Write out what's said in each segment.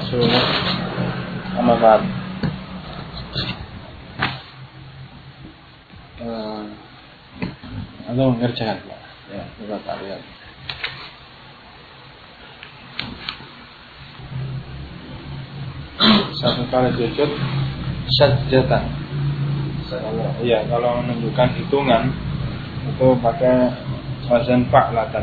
Rasulullah amma ba'd. Anda mengerjakan Pak? Ya, coba tak lihat. Satu kali sujud sajdatan. Iya, kalau menunjukkan hitungan itu pakai wazan fa'latan.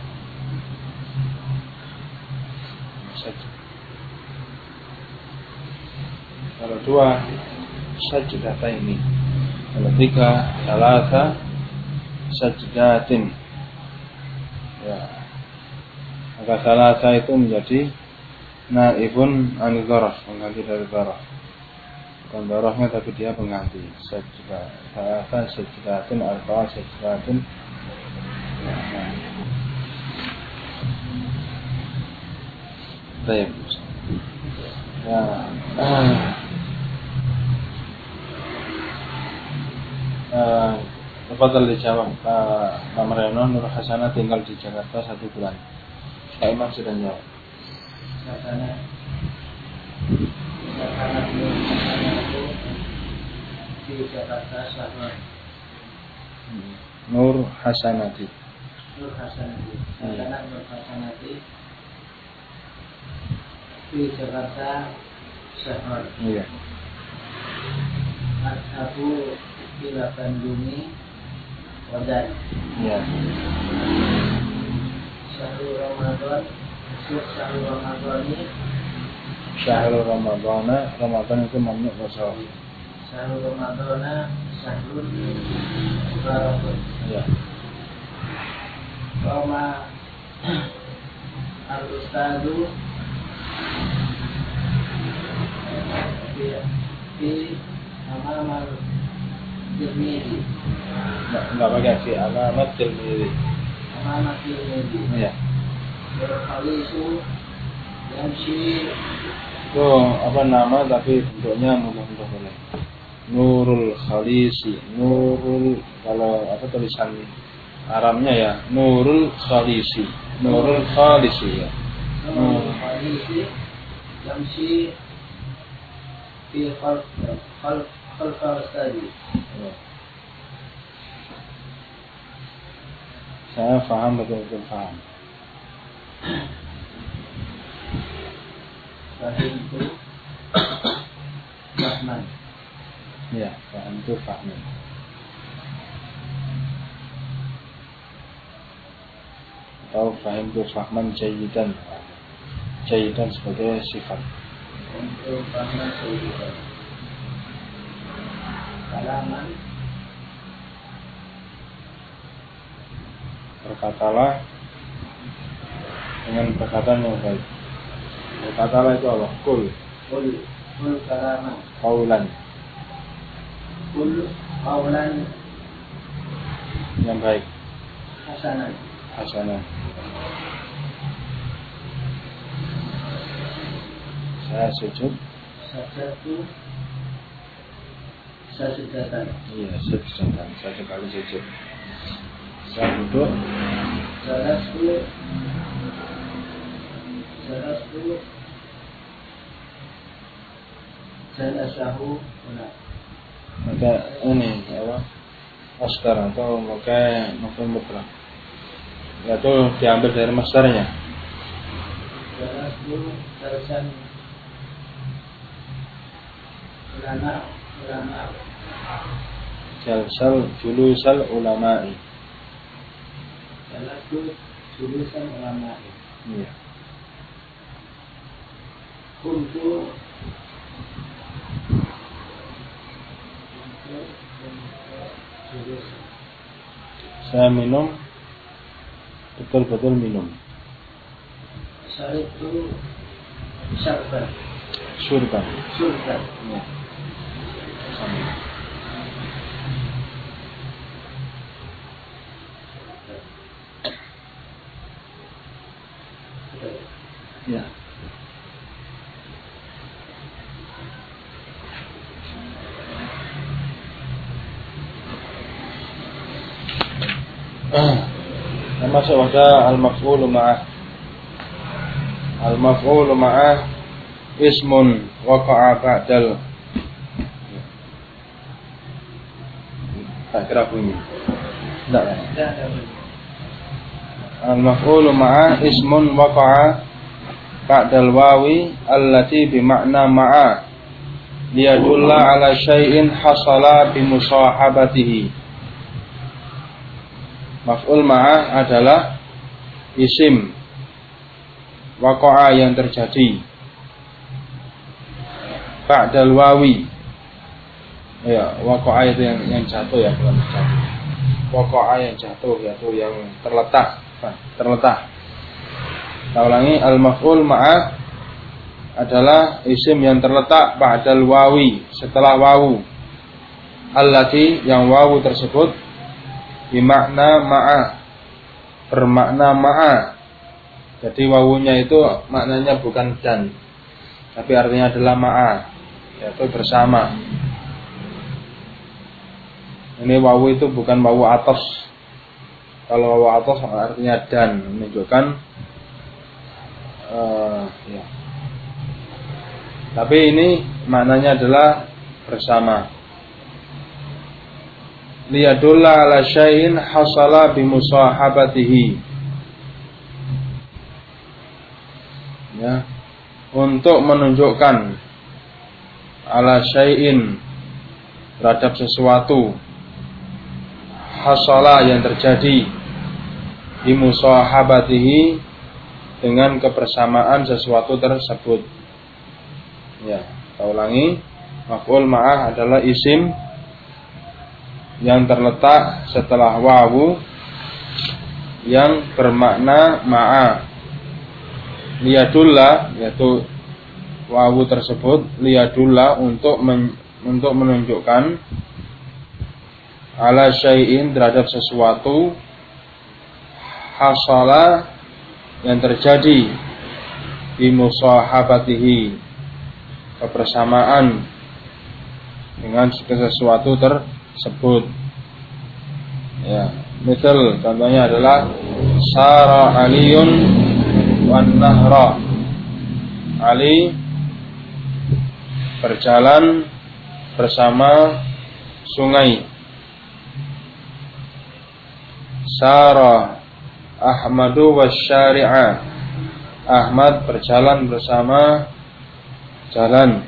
Kalau dua sajdata ini. Kalau tiga salasa sajdatin. Ya. Maka salasa itu menjadi naibun anil dzaraf, mengganti dari dzaraf. Bukan dzarafnya tapi dia pengganti. Salasa sajdatin atau sajdatin. Baik. Ya. Tafadhal dijawab Pak Mareno. Nur Hasanah tinggal di Jakarta 1 bulan. Pak Imam sudah jawab. Di Jakarta selama Nur Hasanati. Nur Hasanati. Nur Hasanati di Jakarta selama. Iya. Aku bila Bandungi Wadan. Iya. Syahrul Ramadan. Syahrul Ramadan ini. Syahrul Ramadan. Ramadan itu mamnu wasal. Syahrul Ramadan. Syahrul Mubarakun. Iya. Roma Al-Ustadu di Amamal Tirmidzi. Enggak pakai fi alamat Tirmidzi. Amamal Tirmidzi. Iya. Berkhalisu Yamshi. Itu apa nama tapi bentuknya mudah-mudah boleh. Nurul Khalisi. Nurul, kalau apa tulisan Arabnya ya Nurul Khalisi. Nurul Khalisi ya. Nurul Khalisi Yamshi fi khalqa tadi. Saya paham, betul-betul paham. Fahim itu Rahman. Ya, paham itu paham. Atau fahim itu fahman jayidan. Jayidan sebagai sifat. Untuk Rahman jayidan. Kalaman. Berkatalah dengan perkataan yang baik. Berkatalah itu apa? Kul Kalaman. Qaulan. Kul qaulan Yang baik. hasanah. Hasanah. Saya sujud. Sajudatan. Iya, sajudatan. Saya sekali sujud. Saya duduk. Jalasahu una. Maka ini apa? Masdar atau maka mutlak. Itu diambil dari masdarnya. Jalasu jalasan ulama. Jalsal julusal ulama'i. Jalasu julusan ulama. Iya. Kuntu Saya minum, betul-betul minum. Syaritu syarban. Surban. Ya. Ya. Termasuk ada al-maf'ulu ma'ah. Al-maf'ulu ma'ah ismun waqa'a ba'dal, tak kira bunyi. Tidak ya? Al-maf'ulu ma'a ismun waqa'a ba'dal wawi allati bima'na ma'a liyadulla ala syai'in hasala bimusahabatihi. Maf'ul ma'a adalah isim waqa'a yang terjadi ba'dal wawi. Ya, waqa'a itu yang jatuh ya, bukan jatuh. Waqa'a yang jatuh yaitu yang terletak. Kita ulangi, al-maf'ul ma'a adalah isim yang terletak ba'dal wawi, setelah wawu. Allati, yang wawu tersebut bimakna ma'a, bermakna ma'a. Jadi wawunya itu maknanya bukan dan, tapi artinya adalah ma'a, yaitu bersama. Ini wawu itu bukan wawu atos. Kalau wawu atos artinya dan, menunjukkan ya. Tapi ini maknanya adalah bersama. Liyadulla ala syai'in hasala bimusahabatihi. Ya, untuk menunjukkan ala syai'in, terhadap sesuatu, hasala yang terjadi, bimusahabatihi, dengan kebersamaan sesuatu tersebut. Ya, kita ulangi, maf'ul ma'ah adalah isim yang terletak setelah wawu yang bermakna ma'a. Liyadulla, yaitu wawu tersebut liyadulla untuk menunjukkan ala syai'in, terhadap sesuatu, hasala yang terjadi, bimusahabatihi, kebersamaan dengan sesuatu tersebut. Ya, misal contohnya adalah sara aliyun wan nahra. Ali berjalan bersama sungai. Sara Ahmadu wasyari'a. Ahmad berjalan bersama jalan.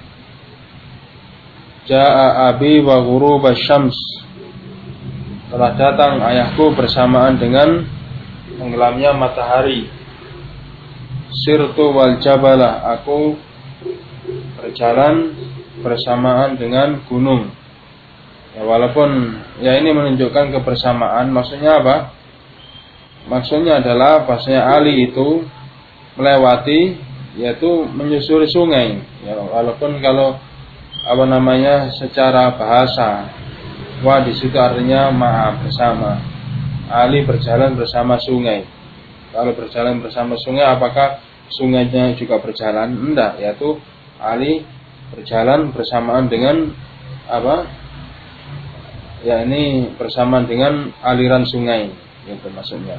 Ja'a abi wa ghurub syams. Telah datang ayahku bersamaan dengan tenggelamnya matahari. Sirtu wal jabalah. Aku berjalan bersamaan dengan gunung. Ya, walaupun ya ini menunjukkan kebersamaan, maksudnya apa? Maksudnya adalah bahasanya Ali itu melewati, yaitu menyusuri sungai. Ya, walaupun kalau secara bahasa, wah di situ artinya maaf bersama. Ali berjalan bersama sungai. Kalau berjalan bersama sungai, apakah sungainya juga berjalan? Enggak, yaitu Ali berjalan bersamaan dengan apa? Ya, ini bersamaan dengan aliran sungai, itu maksudnya.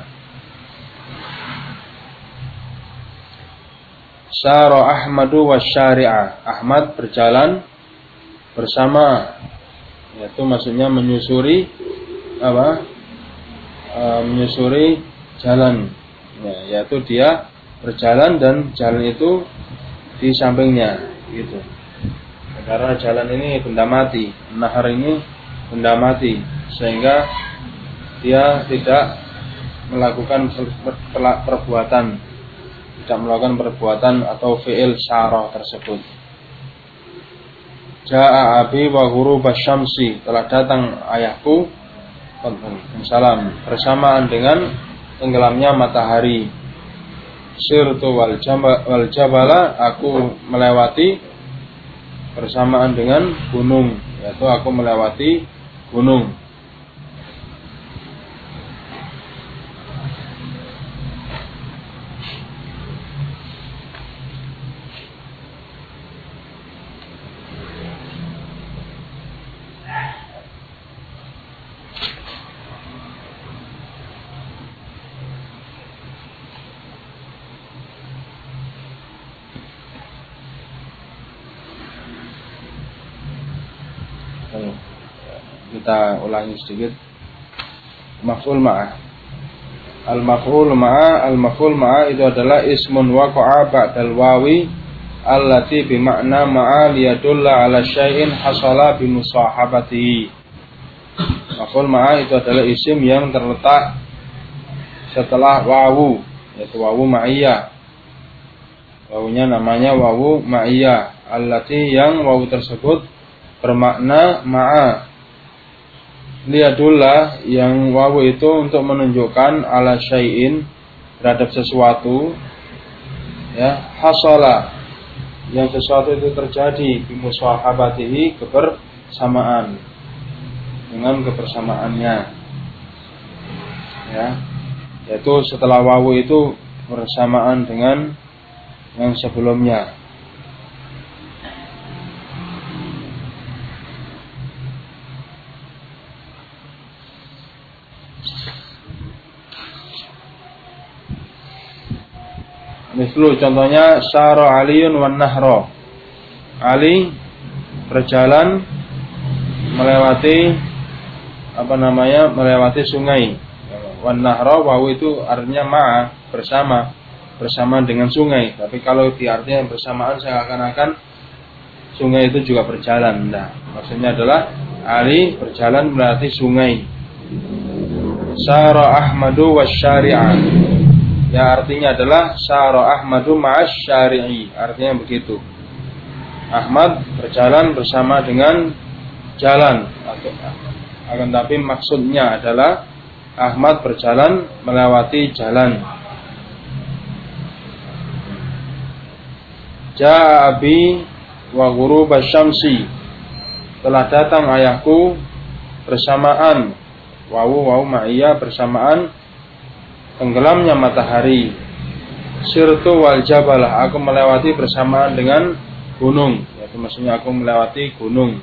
Sara Ahmadu wasyari'a. Ahmad berjalan bersama, yaitu maksudnya menyusuri apa? Menyusuri jalan. Ya, yaitu dia berjalan dan jalan itu di sampingnya, gitu. Karena jalan ini benda mati, nahar ini benda mati, sehingga dia tidak melakukan perbuatan, atau fi'il syarah tersebut. Ja'a abi wa ghurub syamsi. Telah datang ayahku, salam, bersamaan dengan tenggelamnya matahari. Sirtu wal jabala. Aku melewati bersamaan dengan gunung, yaitu aku melewati gunung. kita ulangi sedikit. Maf'ul ma'ah. Al-maf'ul ma'a itu adalah ismun waqa'a ba'dal wawi allati bi ma'na ma'a liyadulla 'ala syai'in hasala bi musahabatihi. Maf'ul ma'a itu adalah isim yang terletak setelah wawu, yaitu wawu ma'iyah. Wawunya namanya wawu ma'iyah, allati yang wawu tersebut bermakna ma'a. Liyadullah yang wawu itu untuk menunjukkan ala syai'in terhadap sesuatu, ya, hasala yang sesuatu itu terjadi bimuswahabatihi kebersamaan dengan kebersamaannya, ya, yaitu setelah wawu itu bersamaan dengan yang sebelumnya. Mislu contohnya syara aliyun wan nahra. Ali berjalan melewati melewati sungai. Wan nahra wawu itu artinya ma'a, bersama dengan sungai. Tapi kalau diartikan bersamaan seakan-akan sungai itu juga berjalan. Nah, maksudnya adalah Ali berjalan melewati sungai. Syara Ahmadu wasyari'a. Ya artinya adalah syara Ahmadu ma'as syari'i. Artinya begitu. Ahmad berjalan bersama dengan jalan. Akan tapi maksudnya adalah Ahmad berjalan melewati jalan. Ja'a abi wa ghurub asy-syamsi. Telah datang ayahku bersamaan wawu ma'iyah bersamaan tenggelamnya matahari. Sirtu wal jabalah, aku melewati bersamaan dengan gunung, yaitu maksudnya aku melewati gunung.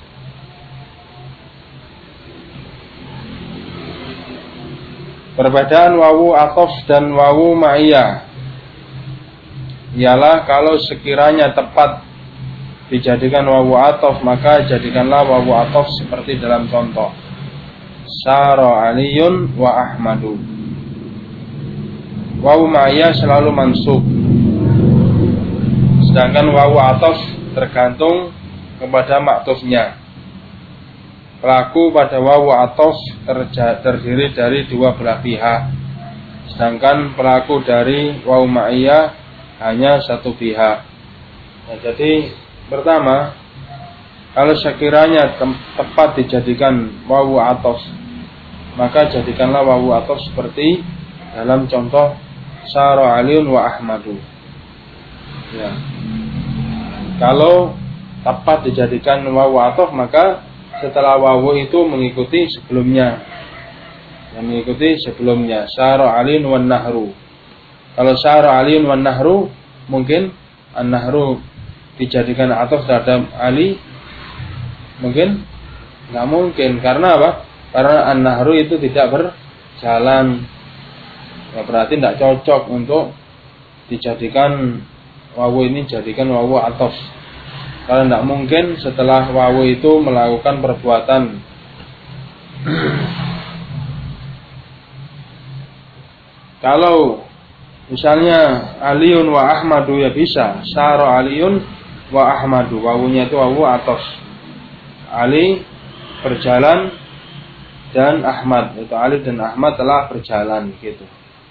Perbedaan wawu atof dan wawu ma'iyah ialah kalau sekiranya tepat dijadikan wawu atof, maka jadikanlah wawu atof seperti dalam contoh Syara aliyun wa ahmadu. Wawu ma'iyah selalu mansub, sedangkan wawu atof tergantung kepada maktufnya. Pelaku pada wawu atof terdiri dari dua belah pihak, sedangkan pelaku dari wawu ma'iyah hanya satu pihak. Nah, jadi pertama, kalau sekiranya tepat dijadikan wawu atof, maka jadikanlah wawu atof seperti dalam contoh Syara aliyun wa ahmadu. Ya. Kalau tepat dijadikan wawu atof, maka setelah wawu itu mengikuti sebelumnya. Yang mengikuti sebelumnya Syara aliyun wan nahru. Kalau Syara aliyun wan nahru, mungkin an-nahru dijadikan atof terhadap Ali? Mungkin? Enggak mungkin. Karena apa? Karena an-nahru itu tidak berjalan. Ya, berarti tidak cocok untuk dijadikan wawu ini jadikan wawu atof. Karena tidak mungkin setelah wawu itu melakukan perbuatan. Kalau misalnya aliyun wa ahmadu ya bisa. Syara aliyun wa ahmadu. Wawunya itu wawu atof. Ali berjalan dan Ahmad. Itu Ali dan Ahmad telah berjalan gitu.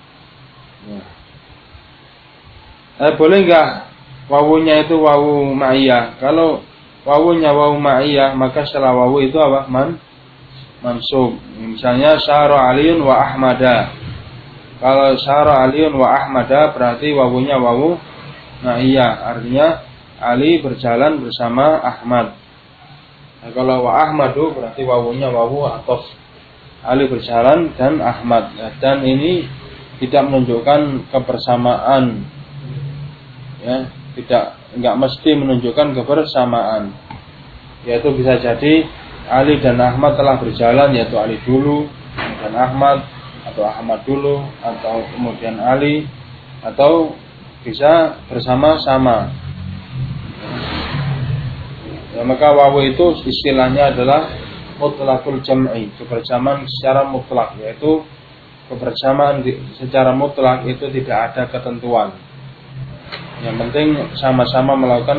Ya. Boleh enggak wawunya itu wawu ma'iyah? Kalau wawunya wawu ma'iyah, maka setelah wawu itu apa? Mansub. Misalnya Syara aliyun wa ahmada. Kalau Syara aliyun wa ahmada berarti wawunya wawu ma'iyah. Artinya Ali berjalan bersama Ahmad. Nah, kalau wa ahmadu berarti wawunya wawu atof. Ali berjalan dan Ahmad. Dan ini tidak menunjukkan kebersamaan. Ya, enggak mesti menunjukkan kebersamaan. Yaitu bisa jadi Ali dan Ahmad telah berjalan, yaitu Ali dulu dan Ahmad, atau Ahmad dulu atau kemudian Ali, atau bisa bersama-sama. Ya, maka wawu itu istilahnya adalah mutlaqul jam'i, kebersamaan secara mutlak, yaitu kebersamaan secara mutlak itu tidak ada ketentuan. Yang penting sama-sama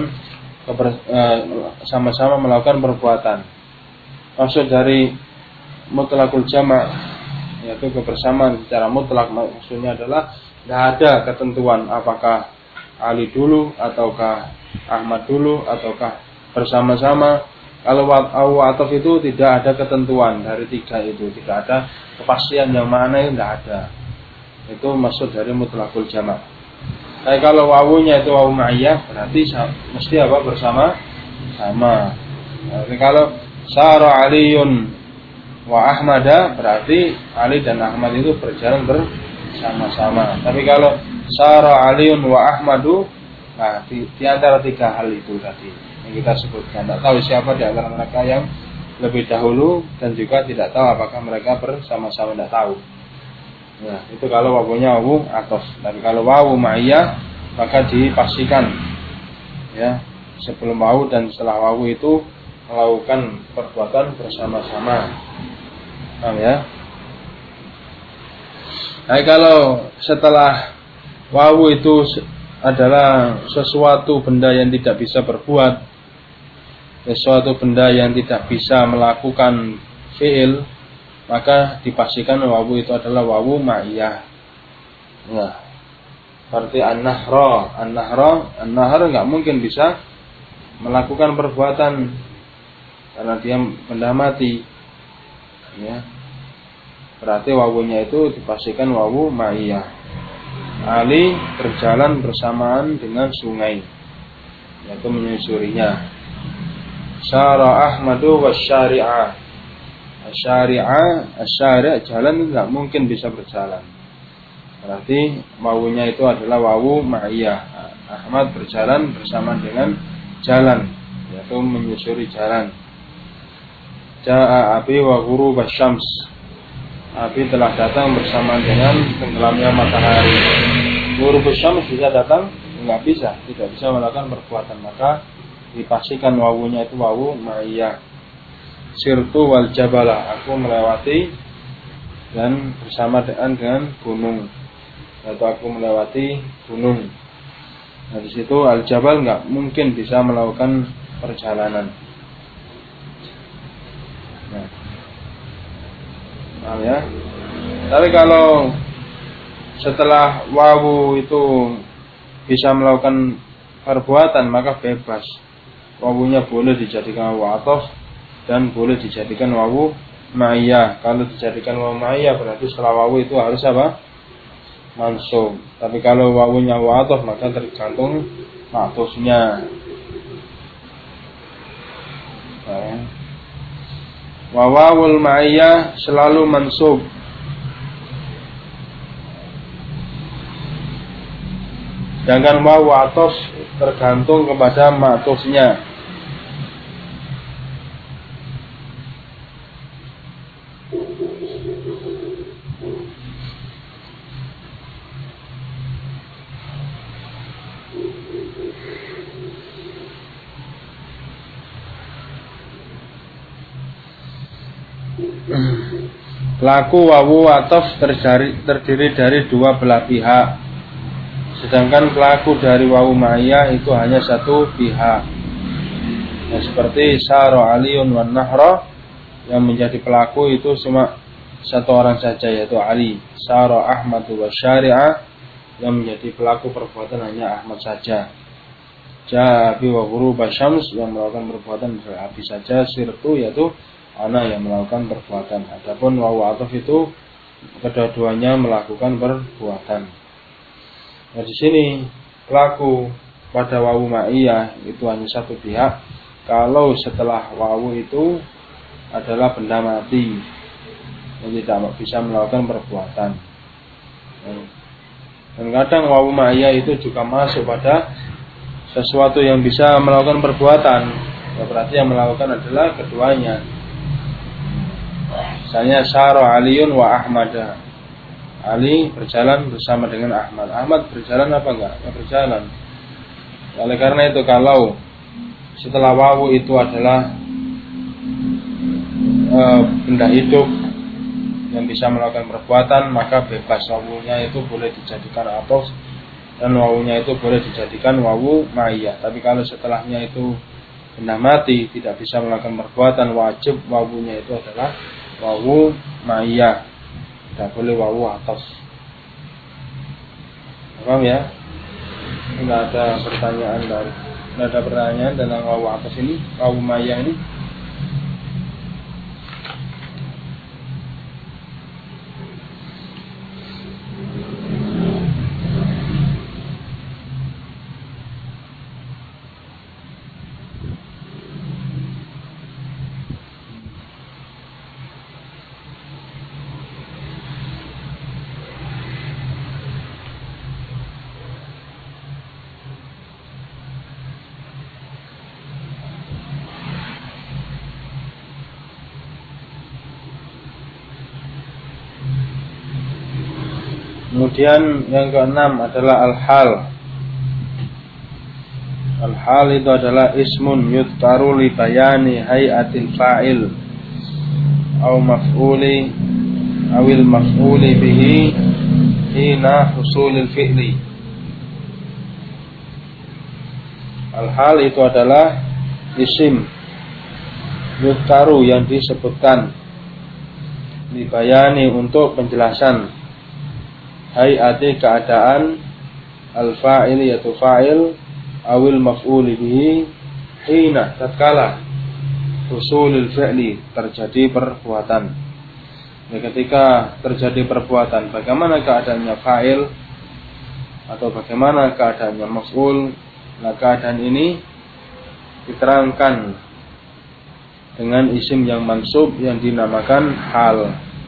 melakukan perbuatan. Maksud dari mutlaqul jama' yaitu kebersamaan secara mutlak, maksudnya adalah tidak ada ketentuan apakah Ali dulu ataukah Ahmad dulu ataukah bersama-sama. Kalau ataf itu tidak ada ketentuan dari tiga itu, tidak ada kepastian yang mana itu tidak ada. Itu maksud dari mutlaqul jama'. Tapi kalau wawunya itu wawu ma'iyah berarti mesti apa? Bersama sama. Jadi kalau sara Aliyun wa Ahmada berarti Ali dan Ahmad itu berjalan bersama-sama. Tapi kalau sara Aliyun wa Ahmadu, nah di antara tiga hal itu tadi yang kita sebutkan, tidak tahu siapa di antara mereka yang lebih dahulu dan juga tidak tahu apakah mereka bersama-sama, tidak tahu. Nah, itu kalau wawunya wawu ataf. Tapi kalau wawu ma'iyah maka dipastikan ya sebelum wawu dan setelah wawu itu melakukan perbuatan bersama-sama. Paham ya? Nah, kalau setelah wawu itu adalah sesuatu benda yang tidak bisa berbuat, sesuatu benda yang tidak bisa melakukan fi'il, maka dipastikan wawu itu adalah wawu ma'iyah. Nah, seperti an-nahr enggak mungkin bisa melakukan perbuatan karena dia benda mati. Ya. Berarti wawunya itu dipastikan wawu ma'iyah. Ali berjalan bersamaan dengan sungai, yaitu menyusurinya. Syara Ahmadu wasyari'a. Asyari' jalan enggak mungkin bisa berjalan. Berarti wawunya itu adalah wawu ma'iyah. Ahmad berjalan bersama dengan jalan, yaitu menyusuri jalan. Ja'a abi wa ghurub asy-syams. Abi telah datang bersama dengan tenggelamnya matahari. Ghurub asy-syams bisa datang? Enggak bisa, tidak bisa melakukan perbuatan, maka dipastikan wawunya itu wawu ma'iyah. Sirtu wal jabala, aku melewati dan bersama dengan gunung, atau aku melewati gunung. Nah, di situ al jabal enggak mungkin bisa melakukan perjalanan. Nah, paham ya? Tapi kalau setelah wawu itu bisa melakukan perbuatan maka bebas. Wawunya boleh dijadikan wawu ataf dan boleh dijadikan wawu ma'iyah. Kalau dijadikan wawu ma'iyah berarti setelah wawu itu harus apa? Mansub. Tapi kalau wawunya wawu ataf maka tergantung ma'tufnya. Nah, wawul ma'iyah selalu mansub. Sedangkan wawu ataf tergantung kepada ma'tufnya. Laku wawu ataf terdiri dari dua belah pihak, sedangkan pelaku dari wawu ma'iyah itu hanya satu pihak. Nah, seperti sara Aliyun wan nahra, yang menjadi pelaku itu cuma satu orang saja, yaitu Ali. Sara Ahmadu wasyari'a, yang menjadi pelaku perbuatan hanya Ahmad saja. Ja'a bi wa ghurub asy-syams, yang melakukan perbuatan api saja. Sirtu yaitu ana yang melakukan perbuatan. Adapun wawu ataf itu kedua-duanya melakukan perbuatan. Nah, di sini pelaku pada wawu ma'iyah itu hanya satu pihak. Kalau setelah wawu itu adalah benda mati yang tidak bisa melakukan perbuatan. Dan kadang wawu ma'iyah itu juga masuk pada sesuatu yang bisa melakukan perbuatan. Ya, berarti yang melakukan adalah keduanya. Misalnya sara Aliyun wa Ahmada. Ali berjalan bersama dengan Ahmad. Ahmad berjalan apa enggak? Ya, berjalan. Oleh karena itu kalau setelah wawu itu adalah benda hidup yang bisa melakukan perbuatan, maka bebas wawunya itu boleh dijadikan atau dan wawunya itu boleh dijadikan wawu ma'iyah. Tapi kalau setelahnya itu benda mati tidak bisa melakukan perbuatan, wajib wawunya itu adalah wawu ma'iyah, tidak boleh wawu atas. Paham ya? Tidak ada pertanyaan tentang wawu atas ini, wawu ma'iyah ini. Kemudian yang keenam adalah al-hal. Al-hal itu adalah ismun yudkaru li bayani hayatil fa'il au maf'uli awil maf'uli bihi hina husulil fi'li. Al-hal itu adalah isim yudkaru yang disebutkan li bayani untuk penjelasan hayati keadaan al-fa'il yaitu fa'il awil maf'uli bihi hina tatkala husulul fi'li terjadi perbuatan. Ketika terjadi perbuatan, bagaimana keadaannya fa'il atau bagaimana keadaannya maf'ul? Nah, keadaan ini diterangkan dengan isim yang mansub yang dinamakan hal.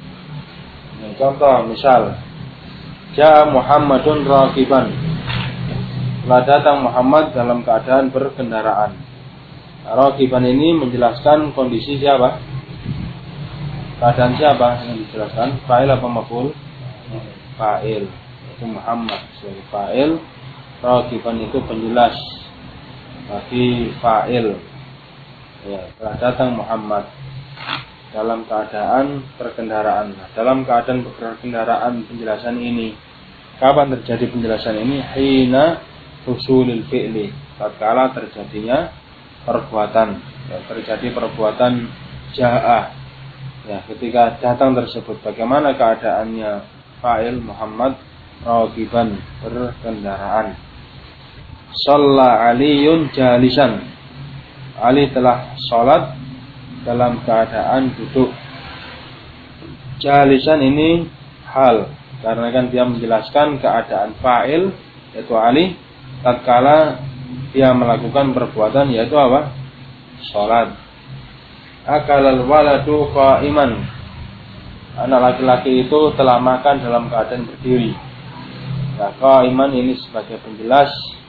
Contoh misal, Ja'a Muhammadun raqiban. Telah datang Muhammad dalam keadaan berkendaraan. Raqiban ini menjelaskan kondisi siapa? Keadaan siapa yang dijelaskan? Fa'il apa maf'ul? Fa'il. Itu Muhammad sebagai fa'il. Raqiban itu penjelas bagi fa'il. Ya, telah datang Muhammad dalam keadaan berkendaraan. Nah, dalam keadaan berkendaraan penjelasan ini, kapan terjadi penjelasan ini? Hina husulil fi'li, tatkala terjadinya perbuatan. Ya, terjadi perbuatan ja'a. Ya, ketika datang tersebut, bagaimana keadaannya fa'il Muhammad raqiban berkendaraan. Shalla Aliyun jalisan. Ali telah sholat dalam keadaan duduk. Jalisan ini hal, karena kan dia menjelaskan keadaan fa'il yaitu Ali tatkala dia melakukan perbuatan yaitu apa? Salat. Akalal waladu qa'iman. Anak laki-laki itu telah makan dalam keadaan berdiri. Nah, qa'iman ini sebagai penjelas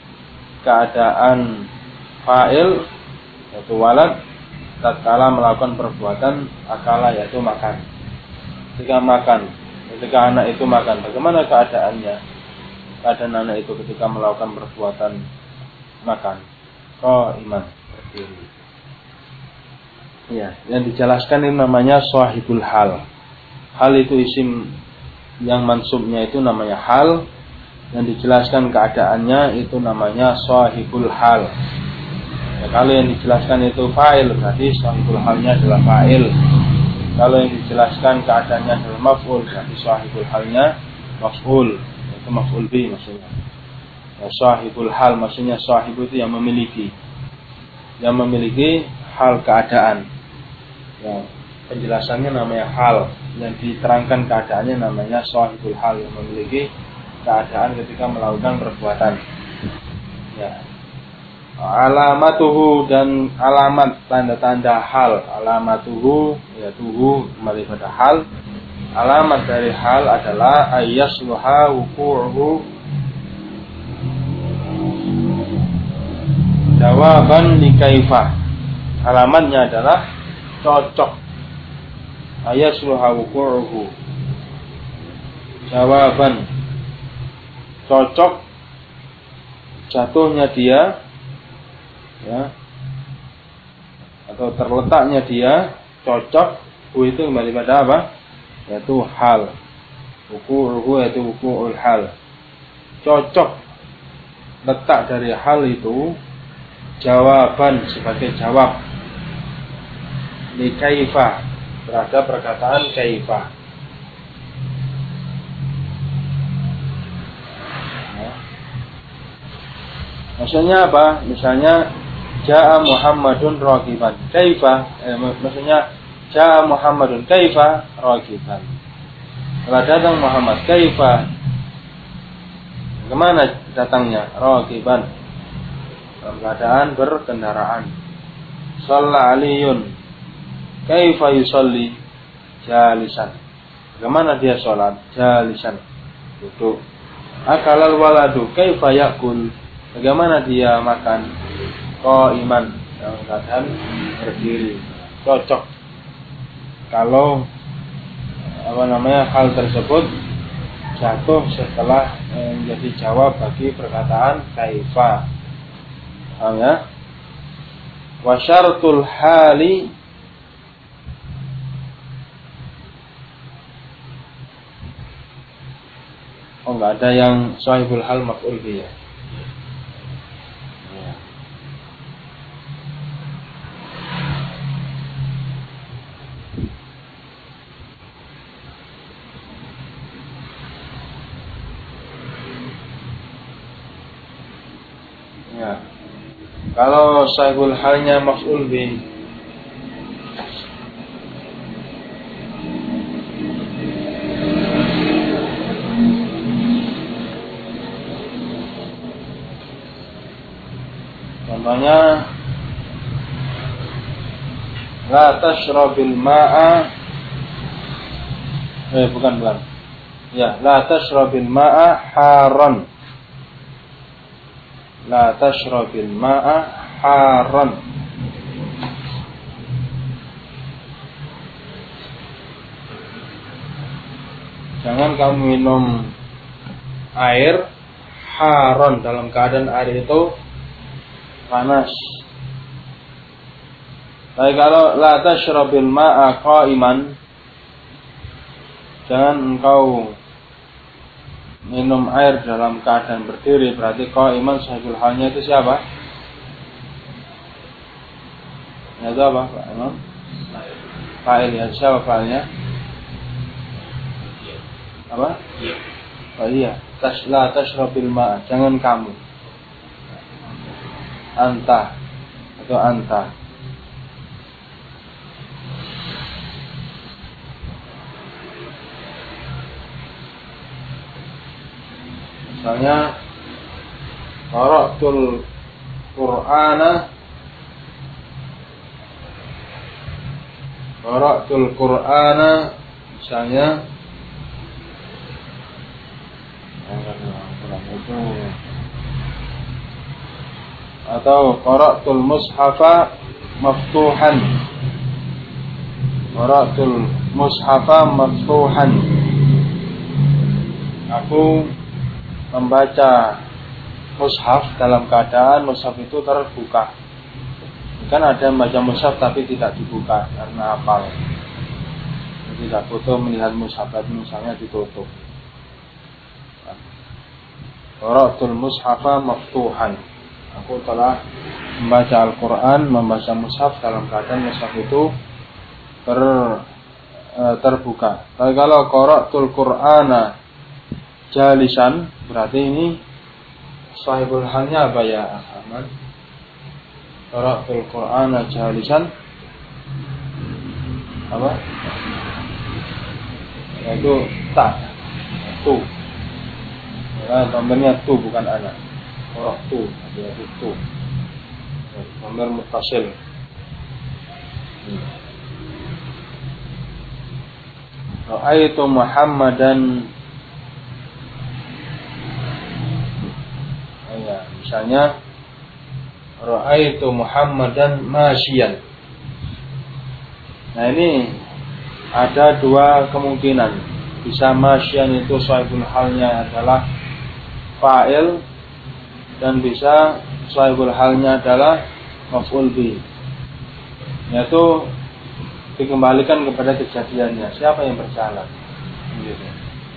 keadaan fa'il yaitu walad tatkala melakukan perbuatan akala yaitu makan. Ketika anak itu makan, bagaimana keadaannya? Keadaan anak itu ketika melakukan perbuatan makan. Qa'iman, berdiri. Ya, yang dijelaskan ini namanya shahibul hal. Hal itu isim yang mansubnya itu namanya hal, yang dijelaskan keadaannya itu namanya shahibul hal. Ya, kalau yang dijelaskan itu fa'il, berarti shahibul halnya adalah fa'il. Kalau yang dijelaskan keadaannya adalah maf'ul, berarti shahibul halnya maf'ul. Itu maf'ul bi maksudnya. Ya, shahibul hal maksudnya shahib itu yang memiliki. Yang memiliki hal keadaan. Ya, penjelasannya namanya hal. Yang diterangkan keadaannya namanya shahibul hal, yang memiliki keadaan ketika melakukan perbuatan. Ya. Alamatuhu dan alamat tanda-tanda hal. Alamatuhu ya tuhu kembali pada hal. Alamat dari hal adalah ayyasluha wuqu'uhu jawaban li kaifah. Alamatnya adalah cocok. Ayyasluha wuqu'uhu jawaban, cocok jatuhnya dia, ya, atau terletaknya dia, cocok hu itu kembali pada apa? Yaitu hal. Wuqu'uhu yaitu wuqu'ul hal. Cocok letak dari hal itu jawaban sebagai jawab li kaifa terhadap perkataan kaifa. Maksudnya apa? Misalnya Ja'a Muhammadun raqiban. Kaifa? Maksudnya Ja'a Muhammadun kaifa raqiban. Telah datang Muhammad kaifa. Kemana datangnya? Raqiban. Dalam keadaan berkendaraan. Shalla Aliyun. Kaifa yusalli? Jalisan. Kemana dia sholat? Jalisan. Duduk. Akalal waladu kaifa yakul? Bagaimana dia makan? Qa'iman, dalam keadaan berdiri. Cocok. Kalau hal tersebut jatuh setelah menjadi jawab bagi perkataan kaifa. Paham ya? Wa syartul hali enggak ada yang sahibul hal maf'ul bih ya. Kalau sahibul halnya maf'ul bih, contohnya la tashrabil ma'a, bukan. Ya, la tashrabil ma'a haran. La tashrabil ma'a haran. Jangan kamu minum air haran dalam keadaan air itu panas. Tapi kalau la tashrabil ma'a qa'iman, jangan engkau minum air dalam keadaan berdiri. Berarti qa'iman sahibul halnya itu siapa? Itu apa Pak Imam? Fa'il ya. Siapa fa'ilnya? Apa? Oh iya. La tashrabil ma'a. Jangan kamu. Anta atau anta. Misalnya qara'tul Qur'ana misalnya atau qara'tul mushafa maftuhan. Qara'tul mushafa maftuhan. Aku membaca mushaf dalam keadaan mushaf itu terbuka. Kan ada membaca mushaf tapi tidak dibuka karena hafal. Tidak butuh melihat mushaf, misalnya ditutup. Qara'tul mushafa maftuhan. Aku telah membaca Al-Quran, membaca mushaf dalam keadaan mushaf itu terbuka. Tapi kalau qara'tul Qur'ana jalisan, berarti ini sahibul halnya apa ya Ahmad? Qara'tul Qur'ana jalisan apa? Yaitu ta, tu. Ya, nomornya tu bukan ana. Qara'tu, yaitu tu. Nomor muttasil. Ra'aitu Muhammadan. Ya, misalnya ra'aitu Muhammadan masyian. Nah, ini ada dua kemungkinan. Bisa masyian itu sahibul halnya adalah fa'il, dan bisa sahibul halnya adalah maf'ul bih. Yaitu dikembalikan kepada kejadiannya. Siapa yang berjalan? Gitu.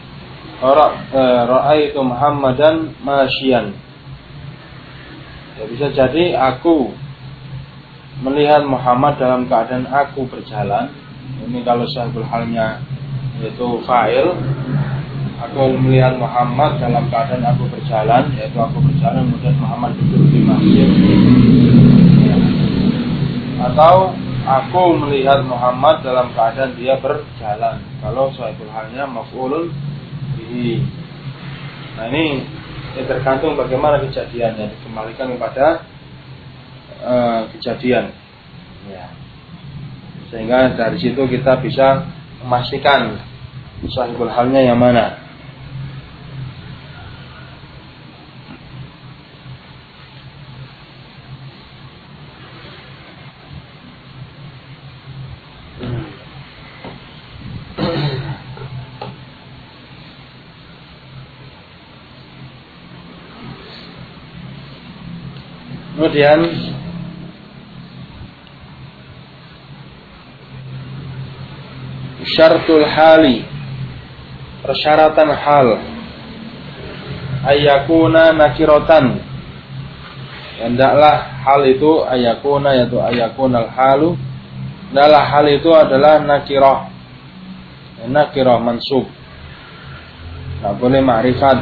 Ra'aitu Muhammadan masyian. Ya, bisa jadi aku melihat Muhammad dalam keadaan aku berjalan. Ini kalau sahibul halnya yaitu fa'il. Aku melihat Muhammad dalam keadaan aku berjalan, yaitu aku berjalan kemudian Muhammad duduk di masjid. Ya. Atau aku melihat Muhammad dalam keadaan dia berjalan. Kalau sahibul halnya maf'ulun bihi. Nah ini tergantung bagaimana kejadiannya, dikembalikan kepada kejadian. Ya. Sehingga dari situ kita bisa memastikan sahibul halnya yang mana. Kemudian syartul hali, persyaratan hal, ayakuna nakiratan, hendaklah hal itu ayakuna, yaitu ayakunal halu, hendaklah hal itu adalah nakirah, nakirah mansub, tak boleh ma'rifat.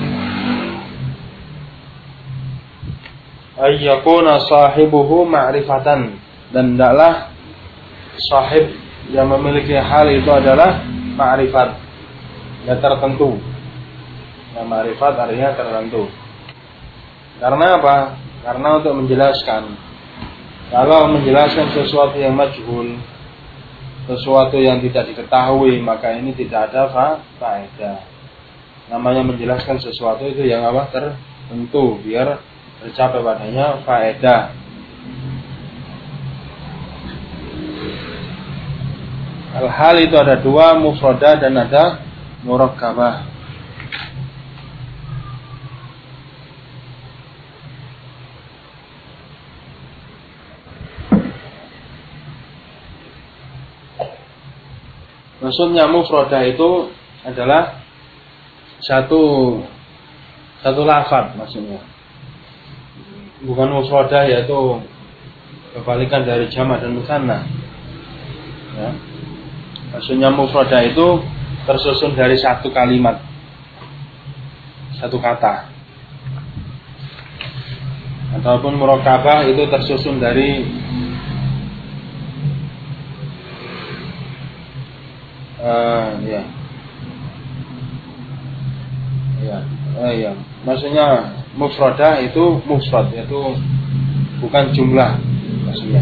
Ayyakuna sahibuhu ma'rifatan, dan hendaklah sahib yang memiliki hal itu adalah ma'rifat, ya tertentu. Ya, ma'rifat artinya tertentu. Karena apa? Karena untuk menjelaskan. Kalau menjelaskan sesuatu yang majhul, sesuatu yang tidak diketahui, maka ini tidak ada faedah. Namanya menjelaskan sesuatu itu yang apa? Tertentu, biar tercapai padanya faedah. Hal itu ada dua, mufradah dan ada murakkabah. Maksudnya mufradah itu adalah satu lafaz maksudnya. Bukan mufradah yaitu kebalikan dari jamak dan musanna. Ya. Maksudnya mufradah itu tersusun dari satu kalimat, satu kata. Ataupun murakkabah itu tersusun dari maksudnya mufradah itu mufrad, yaitu bukan jumlah maksudnya.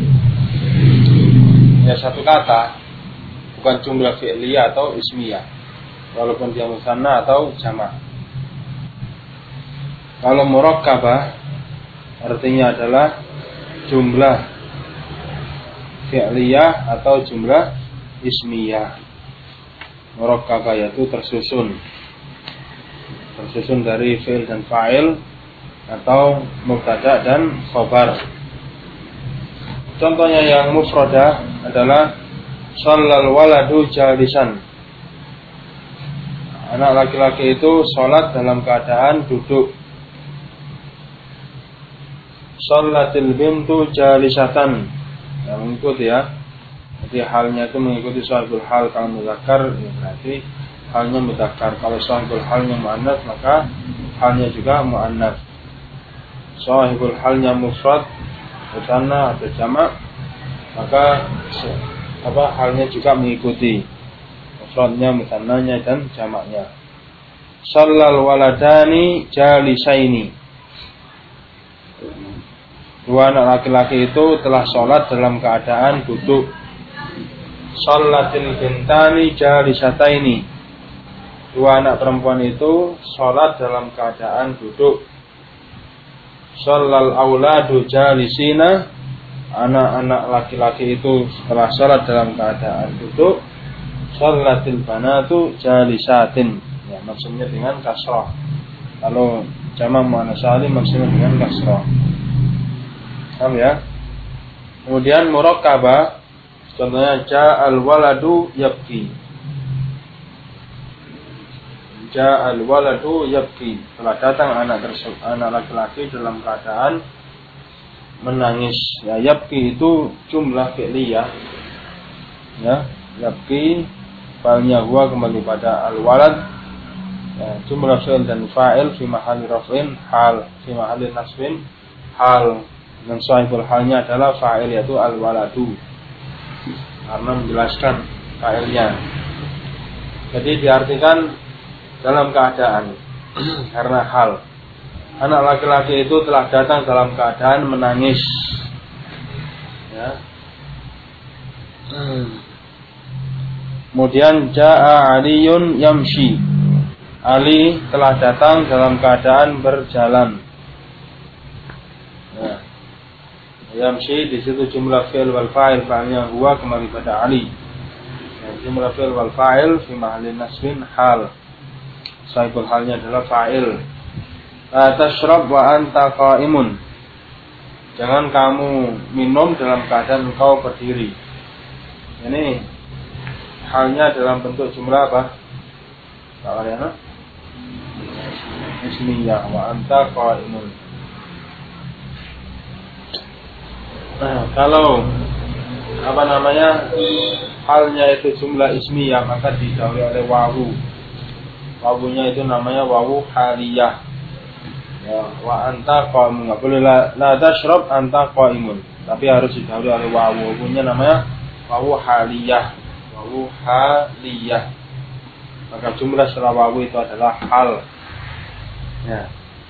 Ya, satu kata, bukan jumlah fi'liyah atau ismiyah, walaupun dia musanna atau jamak. Kalau murakkabah artinya adalah jumlah fi'liyah atau jumlah ismiyah. Murakkabah yaitu tersusun dari fi'il dan fa'il atau mubtada dan khabar. Contohnya yang mufradah adalah shallal waladu jalisan. Anak laki-laki itu sholat dalam keadaan duduk. Shallatil bintu jalisatan. Yang mengikuti ya. Jadi halnya itu mengikuti sahibul hal. Kalau muzakkar ya berarti halnya mudzakkar. Kalau sahibul halnya muannats maka halnya juga muannats. Sahibul halnya mufrad, musanna atau jamak, maka halnya juga mengikuti mufradnya, musannanya dan jamaknya. Shallal waladani jalisaini. Dua anak laki-laki itu telah sholat dalam keadaan duduk. Shallatil bintani jalisataini. Dua anak perempuan itu sholat dalam keadaan duduk. Shallal auladu jalisina. Anak-anak laki-laki itu setelah sholat dalam keadaan duduk. Shallatil banatu jalisatin. Ya, maksudnya dengan kasrah. Kalau jamak muannats salim maksudnya dengan kasrah. Paham ya? Kemudian murakkabah Contohnya ja'al waladu yabki. Ja'al waladu yabki. Telah datang anak laki-laki dalam keadaan menangis. Ya, yabki itu jumlah fi'liyah. Ya, yabki fa'ilnya huwa kembali pada al-walad. Ya, jumlah fi'il dan fa'il fi mahalli raf'in hal, fi mahalli nasbin hal. Dan sahibul halnya adalah fa'il yaitu al-waladu. Karena menjelaskan fa'ilnya. Jadi diartikan dalam keadaan karena hal. Anak laki-laki itu telah datang dalam keadaan menangis. Ya. Kemudian ja'a Aliyun yamshi. Ali telah datang dalam keadaan berjalan. Ya. Yamshi di situ jumlah fi'il wal fa'il fa'ilnya huwa kembali pada Ali. Ya, jumlah fi'il wal fa'il fi mahalli nasbin hal. Sahibul halnya adalah fa'il. Tashrab wa anta qa'imun. Jangan kamu minum dalam keadaan engkau berdiri. Ini halnya dalam bentuk jumlah apa? Pak Ariana? Ismiyah wa anta qa'imun. Nah, kalau halnya itu jumlah ismiyah maka didahului oleh wawu. Wawunya itu namanya wawu haliyah. Ya, wa anta qa'imun. Enggak boleh la tashrab anta qa'imun. Tapi harus didahului oleh wawu. Wawunya namanya wawu haliyah. Wawu haliyah. Maka jumlah setelah wawu itu adalah hal. Ya.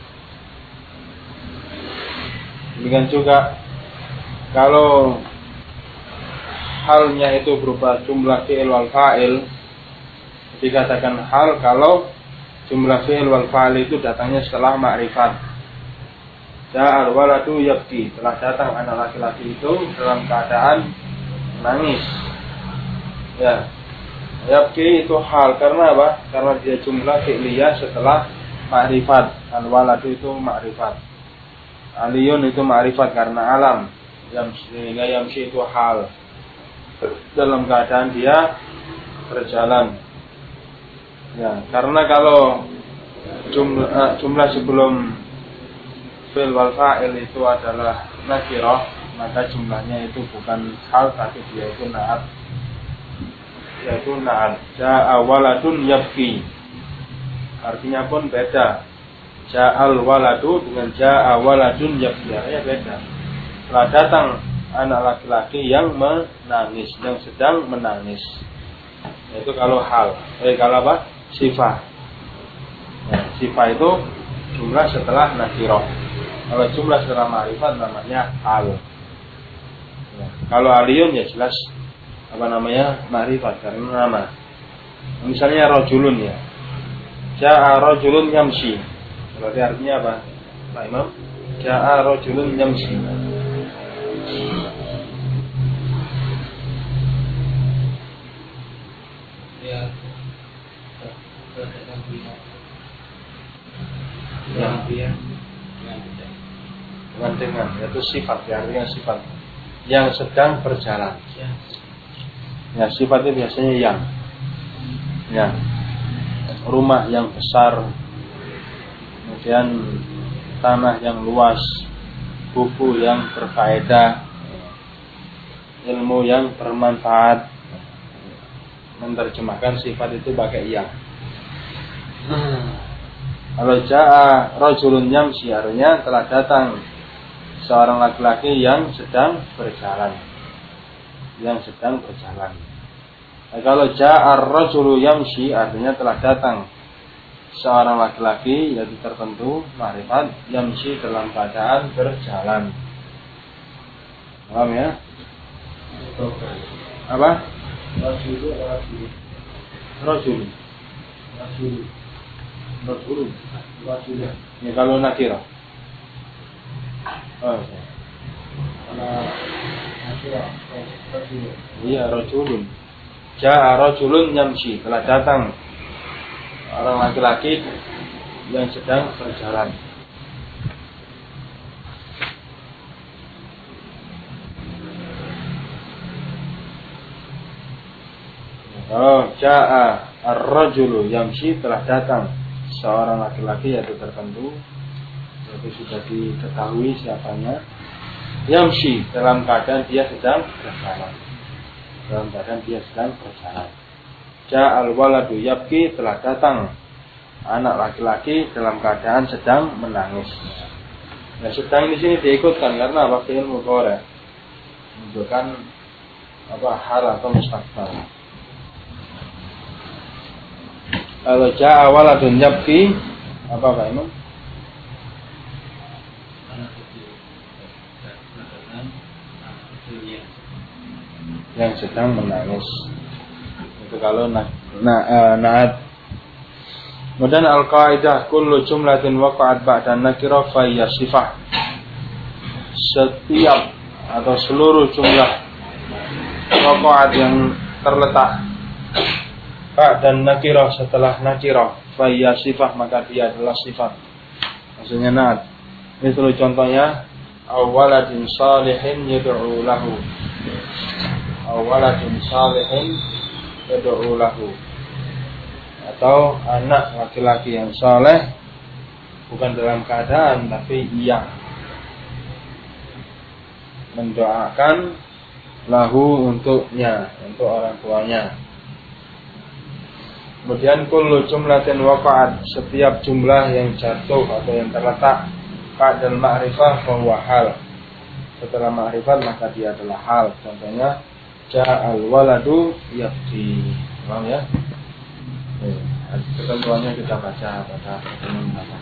Demikian juga kalau halnya itu berupa jumlah fi'il wal fa'il, dikatakan hal kalau jumlah fi'il wal fa'il itu datangnya setelah ma'rifat. Ja'al waladu yabki, telah datang anak laki-laki itu dalam keadaan menangis. Ya, yabki itu hal karena apa? Karena dia jumlah fi'liyah setelah ma'rifat. Al waladu itu ma'rifat. Aliyun itu ma'rifat karena alam. Sehingga yamshi itu hal dalam keadaan dia berjalan. Ya, karena kalau jumlah sebelum fi'il wal fa'il itu adalah nakirah, maka jumlahnya itu bukan hal tapi dia itu na'at. Yaitu na'at. Ja'a waladun yabki. Artinya pun beda. Ja'al waladu dengan ja'a waladun yabki. Artinya beda. Telah datang anak laki-laki yang menangis, yang sedang menangis. Itu kalau hal. Kalau apa? Sifat. Ya, sifat itu jumlah setelah nakirah. Kalau jumlah setelah ma'rifat namanya hal. Ya, kalau aliyun ya jelas apa namanya? Ma'rifat karena nama. Misalnya rajulun ya. Ja'a rajulun yamshi. Berarti artinya apa? Pak Imam? Ja'a rajulun yamshi. Ya. Dengan yaitu sifat, ya, artinya sifat yang sedang berjalan. Ya, sifat itu biasanya yang. Ya. Rumah yang besar, kemudian tanah yang luas, buku yang berfaedah, ilmu yang bermanfaat. Menerjemahkan sifat itu pakai yang. Kalau ja'a rajulun yamshi, artinya telah datang seorang laki-laki yang sedang berjalan. Yang sedang berjalan. Nah, kalau ja'a rajulu yamshi, artinya telah datang seorang laki-laki yaitu tertentu ma'rifat yamshi dalam keadaan berjalan. Paham ya? Apa? Rajul. Ya, kalau nakirah. Oh, iya, rajulun. Ja'a rajulun yamshi, telah datang orang laki-laki yang sedang berjalan. Oh, ja'a ar-rajulu yamshi, telah datang seorang laki-laki yaitu tertentu, yaitu sudah diketahui siapanya. Yamshi, dalam keadaan dia sedang berjalan. Dalam keadaan dia sedang berjalan. Ja'al waladu yabki, telah datang anak laki-laki dalam keadaan sedang menangis. Nah, sedang di sini diikutkan karena apa? Fi'il mudhari', menunjukkan apa, hal atau mustaqbal. Kalau ja'a waladun yabki, apa Pak Imam? Yang sedang menangis. Itu kalau na'at. Kemudian al-qaidah kullu jumlatin waqa'at ba'da nakirah fa hiya sifah. Setiap atau seluruh jumlah waqa'at yang terletak ba'da nakirah, setelah nakirah, fa hiya sifah, maka dia adalah sifat. Maksudnya na'at. Itu contohnya awaladin salihin yad'u lahu. Awaladin salihin yad'u lahu. Atau anak laki-laki yang saleh, bukan dalam keadaan tapi ia mendoakan lahu, untuknya, untuk orang tuanya. Kemudian kullu jumlatin waqa'at, setiap jumlah yang jatuh atau yang terletak ba'dal ma'rifah fa huwa hal. Setelah ma'rifat maka dia adalah hal. Contohnya ja'al waladu yabki. Paham ya? Ketentuannya kita baca pada pertemuan apa.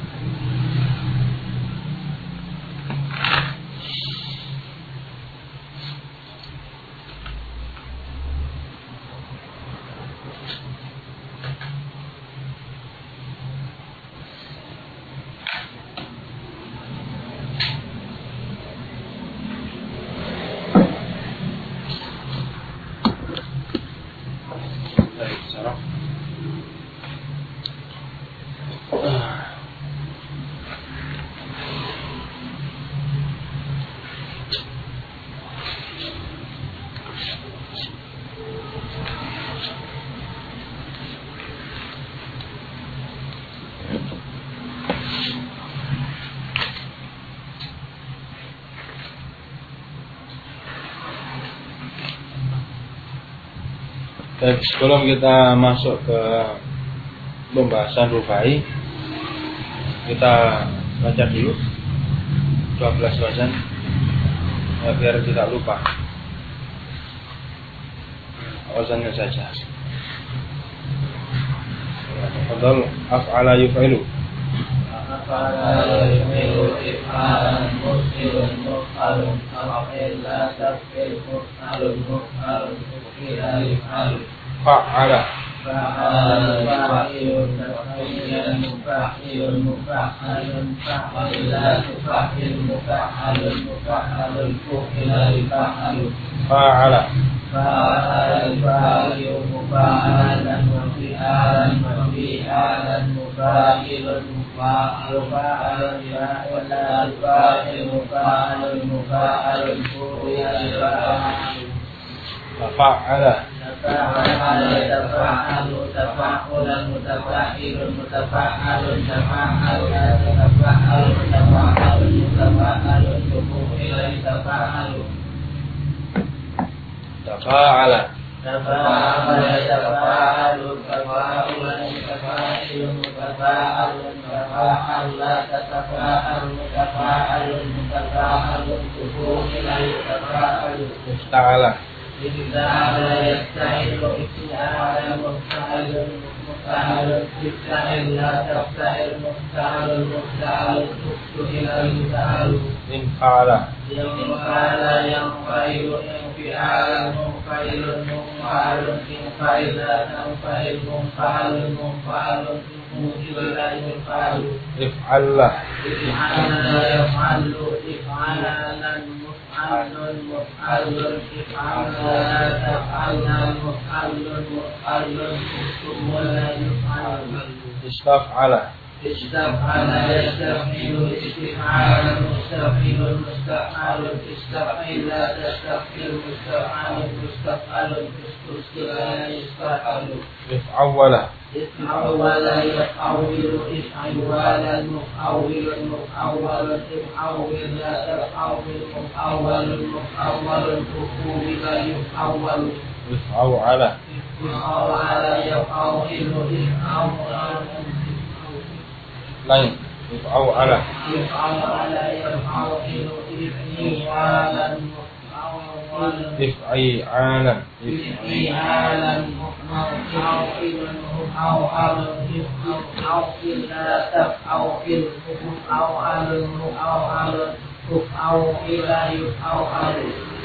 Sebelum kita masuk ke pembahasan rubai, kita baca dulu 12 wazan ya, biar tidak lupa wazannya saja. Fadal af'ala yuf'ilu. Af'ala yuf'ilu if'alan muf'ilun muf'alun af'ila taf'il muf'alun muf'alun ila yuf'alu. Fa'ala fa'ala fa'ilun taf'ilun mufa'ilun mufa'alun fa'ila taf'il mufa'alun mufa'alun ila yuf'alu. Fa'ala fa'ala fa'ilun mufa'alan mufi'alan mufi'alan mufa'ilun mufa'alun fa'ila fa'il mufa'alun mufa'alun ila yuf'alu. Fa'ala tafa'alu tafa'ulan mutafa'ilun mutafa'alun tafa'ala tafa'alu tafa'alun mutafa'alun ila tafa'alu. Tafa'ala tafa'alu tafa'ulan mutafa'ilun mutafa'alun tafa'ala tafa'alu tafa'alun mutafa'alun ila tafa'alu. Ta'ala Ista'ala yasta'ilu ista'ala musta'alun musta'alun ista'ila tafa'il musta'alun musta'alun ila yusta'alu. Infa'ala yanfa'ilu infi'alan munfa'ilun munfa'alun infa'ila tanfa'il munfa'alun munfa'alun ila yusta'alu. If'alla yaf'alu if'alan muf'alun muf'alun if'alna taf'alna muf'alun muf'alun ila yuf'alu. Istaf'ala استفعل يستفعل استفعال مستفعل مستفعل استفعل تستفعل مستفعل مستفعل استفعل يستفعل افعل إفعول يفعول إفعوالا مفعول مفعول إفعول تفعول مفعول مفعول أفعول يفعول افعل إفعول يفعول إفعول lain افعل يفعل يفعل إفعالا مفعول افعالا إفعالا مفعول مفعول مفعول لا تفعل مفعول مفعول تفعل يفعل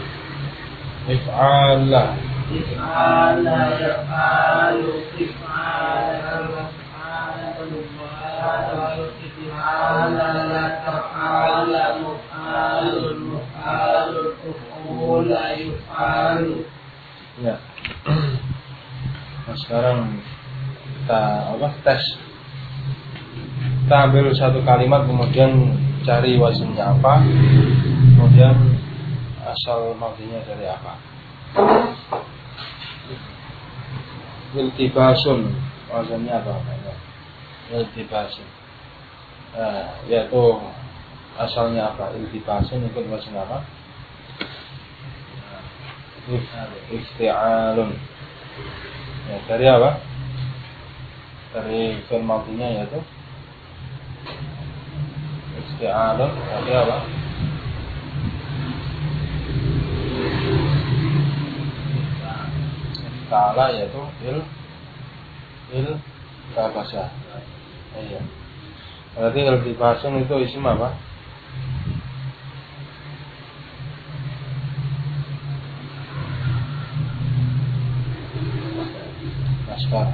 افعل إفعال يفعل إفعال إفعال لا تفعل مفعال مفعال تفعل يفعل. Ya. Nah, sekarang kita tes. Kita ambil satu kalimat kemudian cari wazinnya apa, kemudian asal madhinya dari apa. Iltibasun, wazannya apa? Iltibasun. Yaitu asalnya apa? Iltibasun ikut wazan apa? Ifti'alun. Ya, dari apa? Dari fi'il madhinya yaitu ifti'alun. Dari apa? Ifta'ala yaitu tabasa. Iya. Berarti iltibasun itu isim apa? Naskah.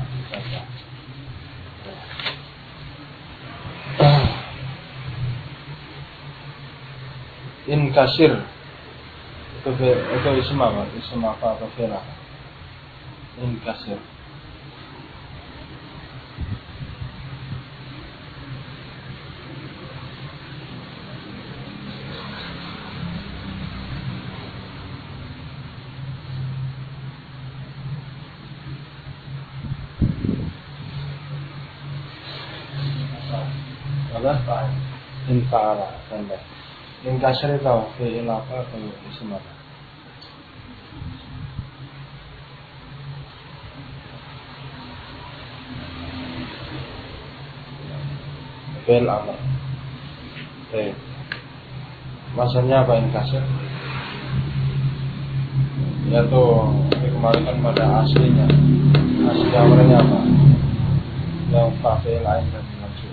Inkasir itu isim apa? Isim apa atau fi'il apa? Inkasir. Apa? Infa'ala tambah. Inkasir itu fi'il apa atau isim apa? Fi'il amr. Baik. Maksudnya apa inkasir? Yaitu dikembalikan pada aslinya. Asli amrnya apa? Yang fa'il lain dan mansub.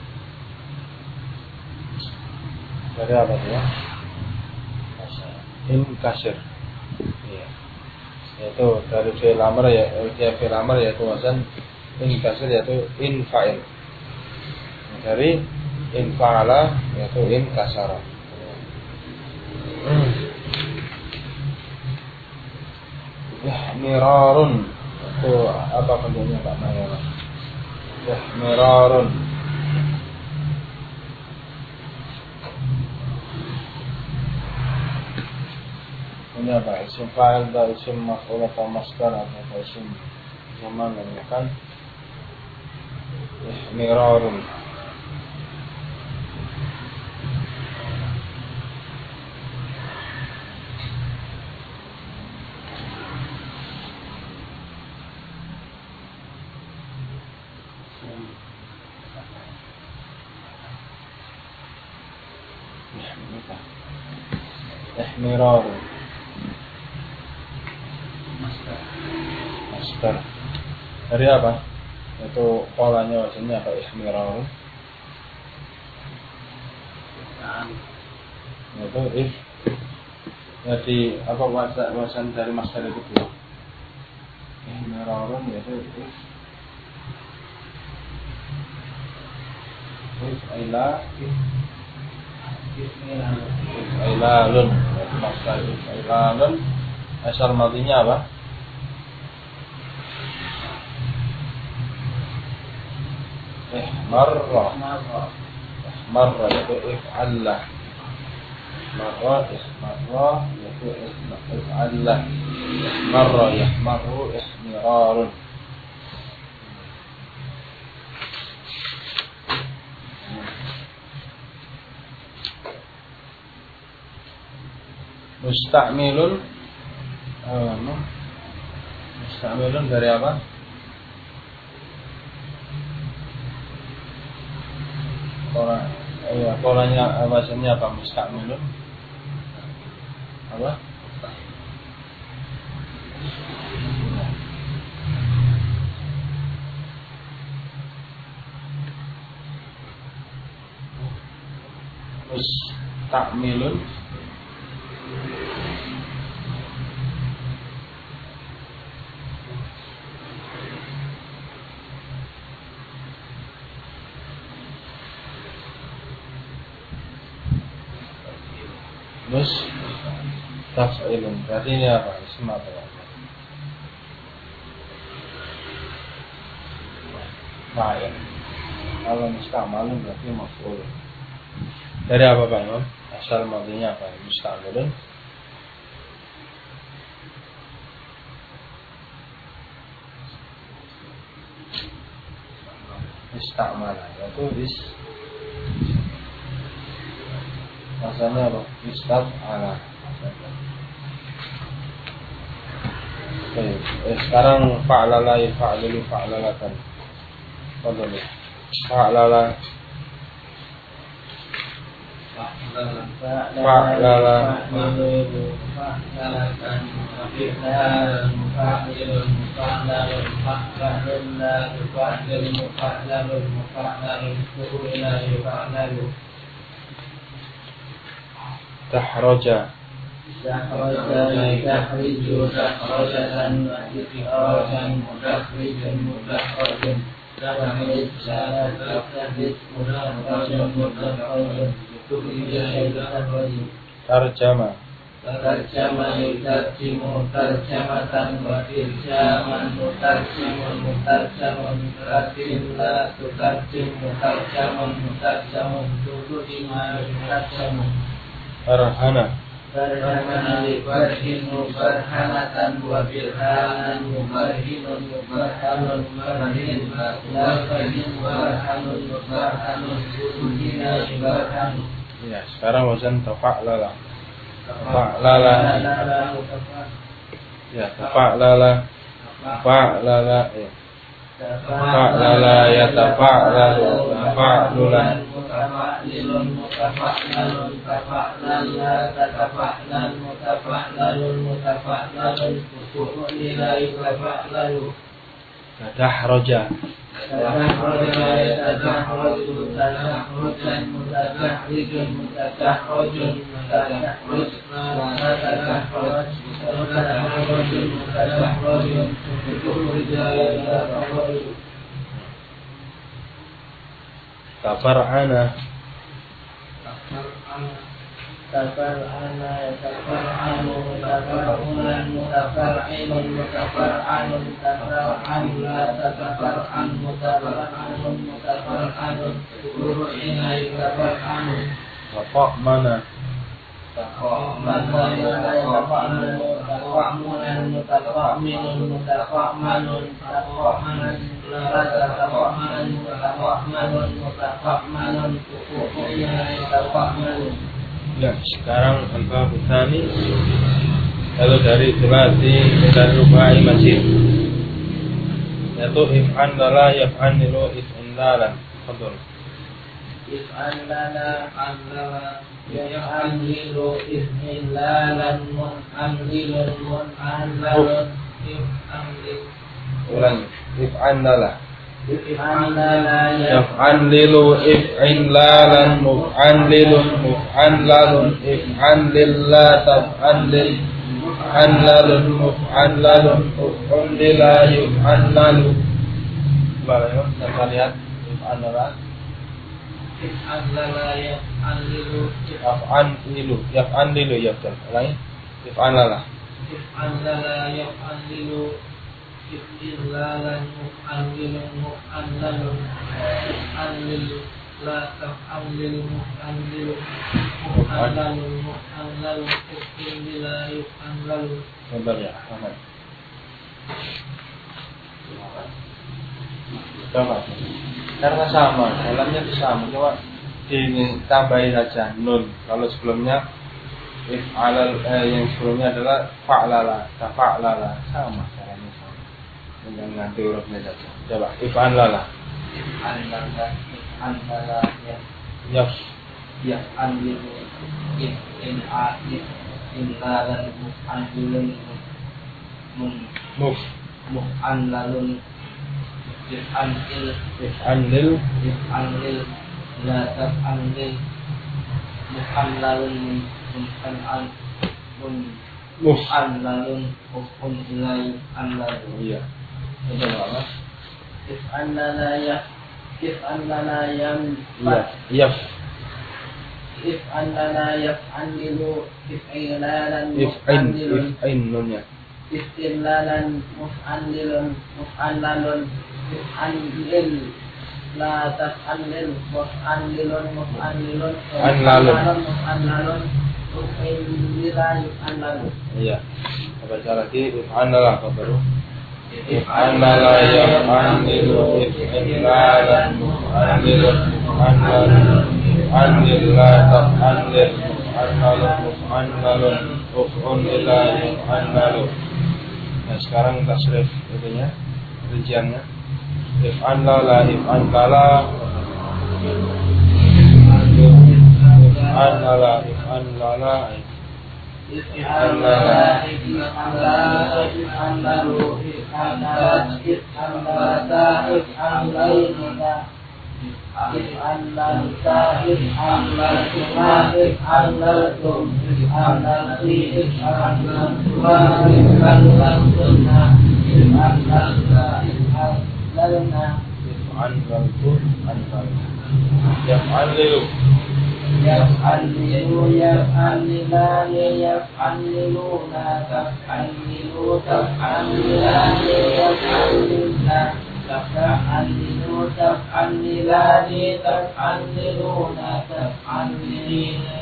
Dari apa ya? Inkasir. Iya. Yaitu dari fi'il amr fi'il amr yaitu wazan inkasir yaitu infa'il. Dari infa'ala yaitu inkasara. Mirarun itu apa bentuknya Pak Maya? Mirarun. Ini apa? Isim fa'il atau isim maf'ul atau masdar atau isim zaman yang kan mirarun. Ihmirar Masdar. Dari apa? Itu polanya wazannya apa? Ihmirar. Itu jadi apa wazan dari masdar itu dulu? Ihmirarun yaitu If'ilalun. Masdar if'ilalun asal madhinya apa? Ihmarra yaitu if'allah. Ihmarra yaitu if'allah. Ihmarra yahmaru ihmirarun. Musta'milun dari apa? Polanya bahasanya apa? Musta'milun apa? Musta'milun taf'ilun. Berarti ini apa? Ism apa ya? Fa'il. Kalau musta'malun berarti maf'ul. Dari apa Pak Imam? Asal madinya apa? Musta'malun. Istamala yaitu masanya apa? Istaf'ala. Sekarang fa'lala yaf'alu fa'lalatan. Fadhil. Fa'lala tahraja tahriju tahrajatan ikhrajan mudakhrijan mudakhrajan tahrij tahrij mudakhrajan mudakhrajan tarjama yutarjimu tarjamatan wa irjaman mutarjimun mutarjamun tarjimla tutarjim mutarjamun mutarjamun tuturima mutarjamun arhana Barhin mubarhanatan wa birhanan mubarhinun mubarhanun mubarhin mubarhanun mubarhanun kutuhina mubarhanun. Ya, sekarang wazan tafa'lala. Ya, tafa'lala. Tafa'lala ya. Tafa'lala ya tafa'lalu tafa'lulan mutafa'lilun mutafa'lalun tafa'lalla tatafa'lal mutafa'lalun mutafa'lalun fu'lila yutafa'lalu tahraja tatahraja yatahraju tatahrujan mutatahrijun mutatahrujun mutatahrijna tatahruj mutatahrijun mutatahrijun tuturija yatahruju tafar'ana tafar'ana tafar'anu tafar'ulan mutafar'ilun mutafar'anun tafar'anla tatafar'an mutafar'anun mutafar'anun turu'ina yutafar'anun tafa'mana mutafa'mulan mutafa'minun mutafa'manun tafa'manan tafa'manan mutafa'manun mutafa'manun turu'ina yutafa'manun. Ya, sekarang al-bab tsani. Kalau dari sulasi dan rubai masih yaitu if'an lala yaf'an lilu if'in lala. Fadhil. If'an lala anlala yaf'an lilu if'in lalan mun'an lilun mun'an lalun if'an lilu. Ulangi. If'an lala If'an lala yaf'an lilu if'in lalan muf'an lilun muf'an lalun if'an lilla tab'an lil muf'an lalun muf'an lalun uf'un lila yuf'an lalu. Coba ya, kita lihat if'an lala If'an lala yaf'an lilu yaf'an lilu ya betul. Ulangi. If'an lala If'an lala yaf'an lilu istilalan mu'allilun mu'allalun mu'allil la taf'allil mu'allilun mu'allalun mu'allalun istila yu'allalun. Bentar ya, Ahmad. Coba. Karena sama, dalamnya itu sama. Coba ditambahin saja nun. Kalau sebelumnya yang sebelumnya adalah fa'lala, tafa'lala, sama caranya sama. Dengan ganti hurufnya saja. Coba if'alala. If'alala yaf'alilu inlalan mu'allilun mu'allalun if'allil la taf'allil mu'allalun mu'allalun hukun ilai allalun. Iya. Itu apa? If'allala yaf if'allala yaf'allilu if'ilalan if'in nunnya istilalan muf'allilun muf'allalun if'allil la taf'allil muf'allilun muf'allilun muf'allalun if'illila yuf'allalun. Iya. Baca lagi if'allala apa baru? If'allala yaf'allilu if'ilalan muf'allilun muf'allalun if'allil la taf'allil muf'allalun muf'allalun uf'un ila yuf'allalun. Nah sekarang tasrif itunya, rinciannya. If'allala if'allala if'allala if'allala If'allala if'allala if'allalu if'allala if'allata if'allayna if'allalta if'allatuma if'allaltum if'allati if'allatuma if'allatuna if'allalta if'allalna if'allaltu yaf'allilu yaf'allilu yaf'allilani yaf'alliluna taf'allilu taf'allilani yaf'allilna taf'allilu taf'allilani taf'alliluna taf'allilina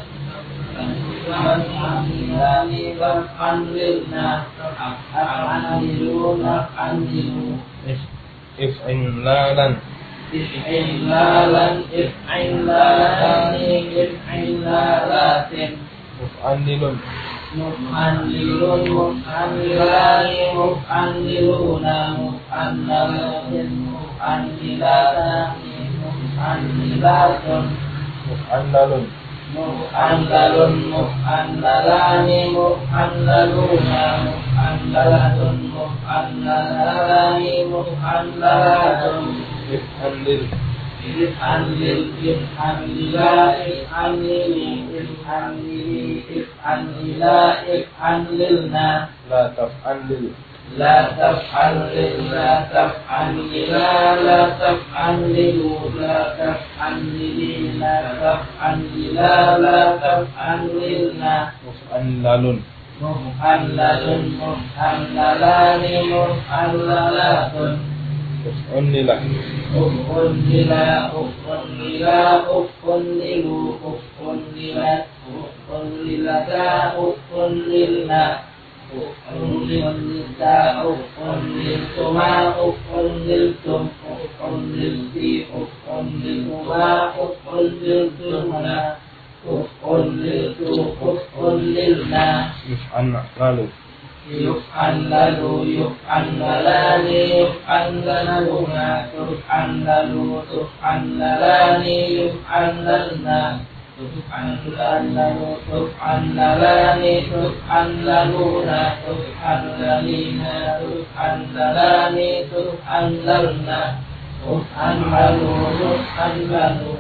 taf'allilani taf'allilna taf'alliluna taf'allilu if'ilalan if'ilalan if'ilalani if'ilalatin muf'allilun muf'allilun muf'allilani muf'alliluna muf'allalatin muf'allilatani muf'allilatun muf'allalun muf'allalun muf'allalani muf'allaluna muf'allalatun muf'allalani muf'allalatun if'allil if'allil if'allila if'allili if'allili if'allila if'allilna la taf'allil la taf'allil la taf'allila la taf'allilu la taf'allili la taf'allila la taf'allilna muf'allalun muf'allalun muf'allalani muf'allalatun uf'unnila ufunnila ufunnila ufunnilu ufunnilat ufunnilata ufunnilna ufunnilta ufunniltuma ufunniltum ufunnilti ufunniltuma ufunniltumna ufunniltu ufunnilna yuf'allalu yuf'allalu yuf'allalani yuf'allaluna tuf'allalu tuf'allalani yuf'allalna tuf'allalu tuf'allalani tuf'allaluna tuf'allalina tuf'allalani tuf'allalna tuf'allalu tuf'allalu.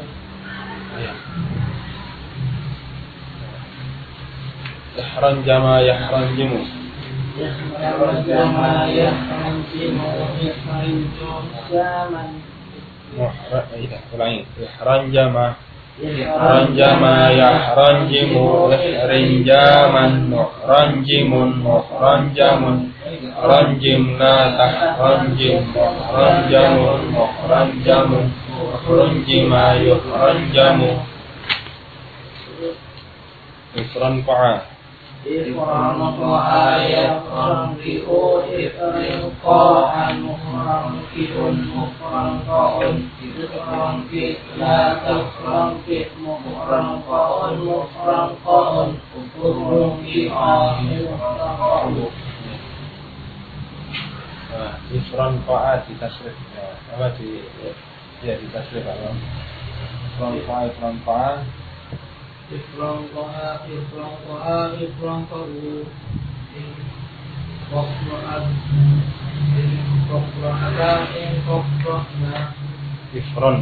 ihranjama yahranjimu Yahranjama yahranjimu ihranjaman ulangi ihranjama yahranjimu ihranjaman muhranjimun muhranjamun ranjimna tahranjim ranjamun ranjamun ranjima yuranjamu ifran qa'a ifran qa'a yafran ki'u ifrin qa'an mufran ki'un mufran qa'un ifran ki'la tafran ki'mufran qa'un mufran qa'un ufrun ki'an mufran qa'un. Ifran qa'a ditasrif apa ditasrif apa ifran qa'a ifran qa'a ifran qa'a ifran qa'a ifran qa'u qafra'at qafra'ata qafra'na ifran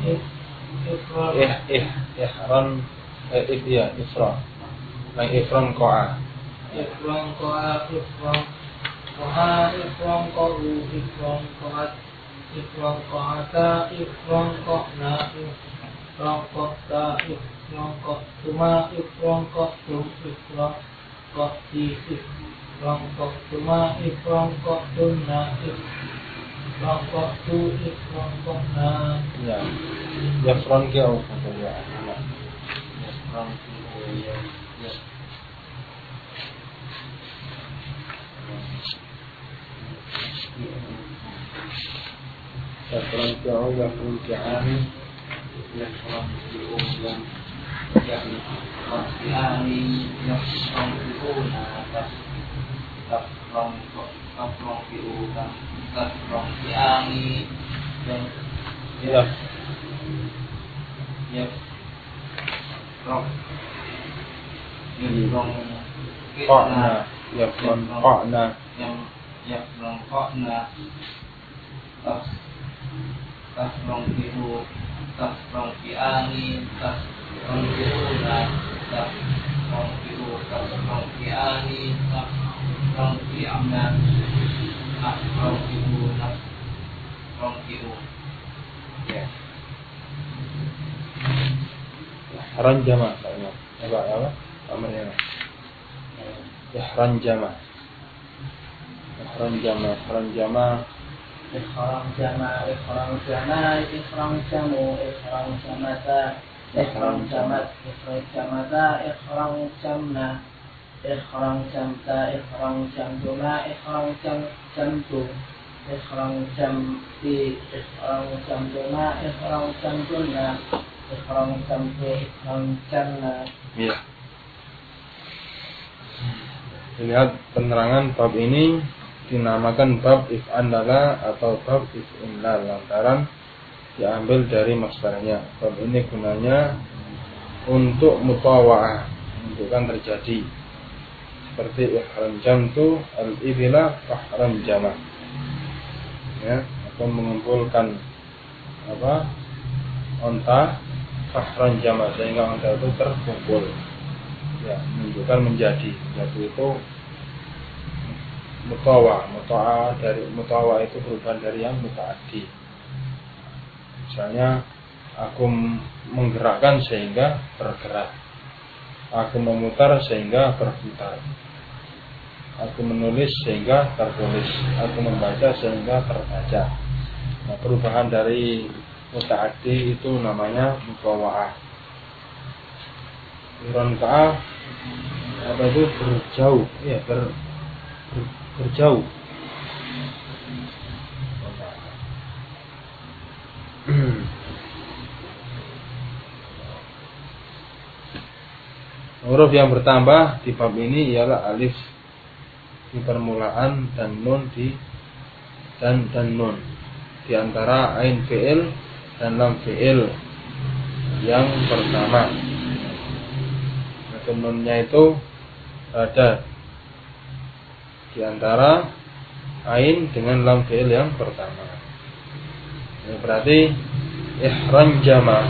ifran ihran ifra lang ifran qa'a ifran qa'a ifran qa'a ifran qa'u ifran qa'at ifran qa'ata ifran qa'na ifran qa'ta ifran qa'tuma ifran qa'tum ifran qa'ti ifran qa'tuma ifran qa'tunna ifran qa'tu ifran qa'na. ya yafran ki'u ya yafran ki'u ya yafran ki'u yafran ki'ani yafran ki'u yafran ki'ani yafran ki'una tafran ki'u tafran ki'ani yafran qa'na yafran qa'na yafran qa'na tafran ki'u tafran ki'ani tafran ki'una tafran ki'u tafran ki'ani tafran ki'ana tafran ki'u tafran ki'u. Ya. ranjama apa namanya ranjama ranjama ranjama Ikhrang jama, ikhrang jama, ikhrang jamu, ikhrang jamata, ikhrang jamat, ikhrang jamata, ikhrang jamna, ikhrang jamta, ikhrang jamtuna, ikhrang jamtu, ikhrang jamti, ikhrang jamtuna, ikhrang jamtunna, ikhrang jamtu, ikhrang jamna. Iya. Lihat penerangan bab ini dinamakan bab if'anlala atau bab if'inlal lantaran diambil dari masdarnya. Bab ini gunanya untuk mutawa'ah, menunjukkan terjadi. Seperti ihram jamtu al-ibila fahram jama. Ya, atau mengumpulkan onta fahram jama sehingga onta itu terkumpul. Ya, menunjukkan menjadi. Jadi itu mutawa dari mutawa itu perubahan dari yang mutaaddi. Misalnya aku menggerakkan sehingga bergerak, aku memutar sehingga berputar, aku menulis sehingga tertulis, aku membaca sehingga terbaca. Nah, perubahan dari mutaaddi itu namanya mutawaah. Ironka apa itu berjauh, ya berjauh. Huruf yang bertambah di bab ini ialah alif di permulaan dan nun dan nun di antara ain fi'il dan lam fi'il yang pertama. Nunnya itu ada di antara ain dengan lam fi'il yang pertama. Ini berarti ihranjama,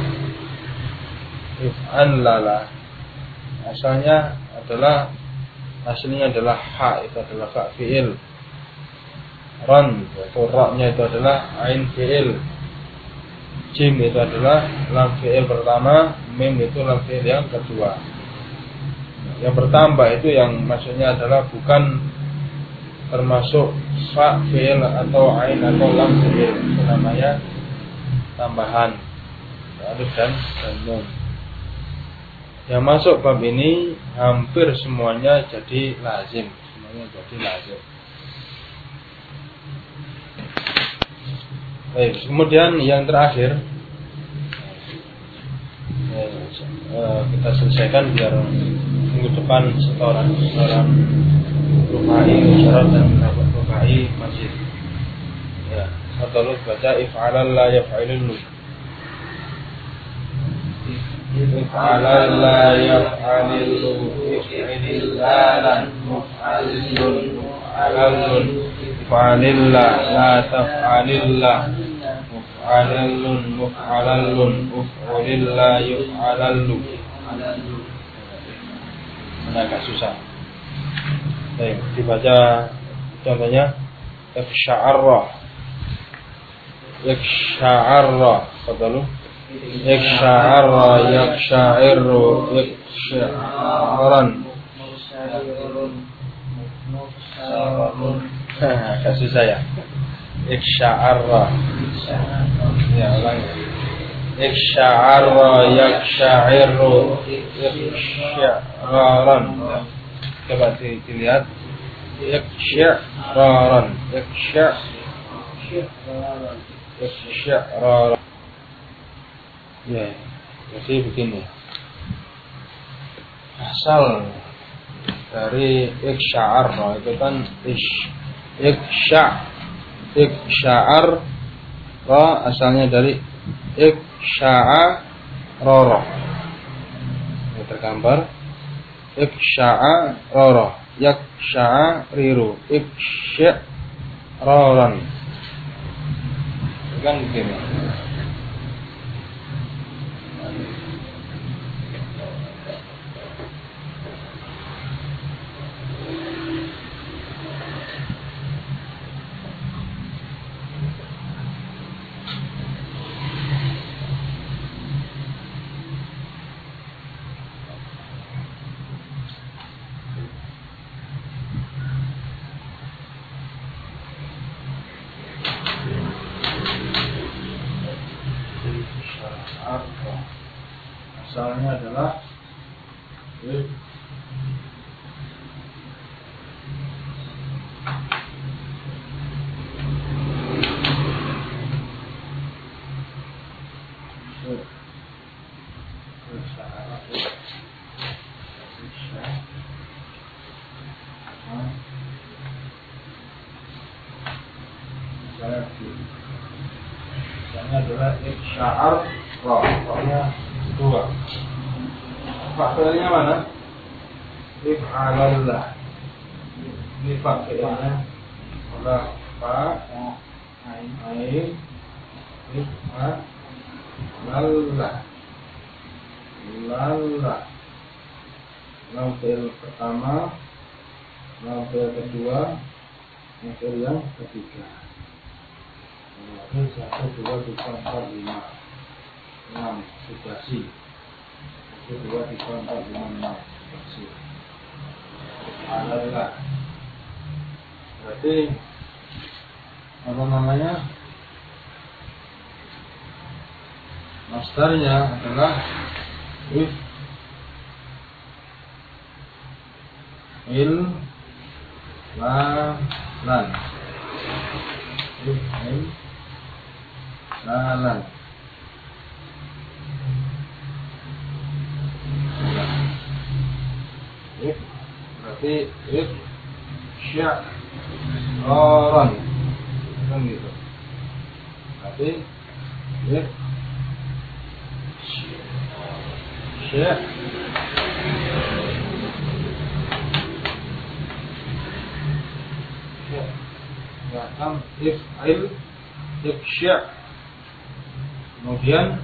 if'anlala aslinya adalah ha, itu adalah fa fi'il. Ran atau ra-nya itu adalah ain fi'il. Jim itu adalah lam fi'il pertama, mim itu lam fi'il yang kedua. Yang bertambah itu yang maksudnya adalah bukan termasuk fa fi'il atau ain atau lam fi'il, itu namanya tambahan alif dan nun. Yang masuk bab ini hampir semuanya jadi lazim, Baik, kemudian yang terakhir kita selesaikan biar minggu depan setoran rubai syarat dan rubai masjid. Ya, atau baca if'alal la yaf'alul. If'alal la yaf'alul, if'alillalan muf'alilun mu'alalun, if'alillah la taf'alillah, muf'alilun muf'alalun, uf'ulillah yuf'alallu. Agak susah. Baik, dibaca contohnya iksya'arra, fadhalu. Iksya'arra, yaksya'irru, iksya'aran. Agak susah ya. Iksya'arra. Ya, ulangi. Iksya'arra, yaksya'irru, iksya'aran. Coba dilihat. Iksya'aran, iksya'aran. Ya, jadi begini. Asal dari iksya'ar itu kan iksya'ar asalnya dari iksya'arara. Ini tergambar iksya'arara, yaksya'riru, iksya'raran. Kan begini. Asalnya adalah iksya'ar ra-nya dua. Faktornya mana? If'alallah. Ini faktornya adalah fa ain if'alallah. Lallah. Lam fi'il pertama, lam fi'il kedua, lam fi'il yang ketiga. Ini 1, 2, 3, 4, 5, 6 situasi. 1, 2, 3, 4, 5, 6 situasi. Adalah. Berarti apa namanya? Masdarnya adalah lan. Lalan. Berarti sya'aran. Kan gitu. Berarti if'il iksya'. Kemudian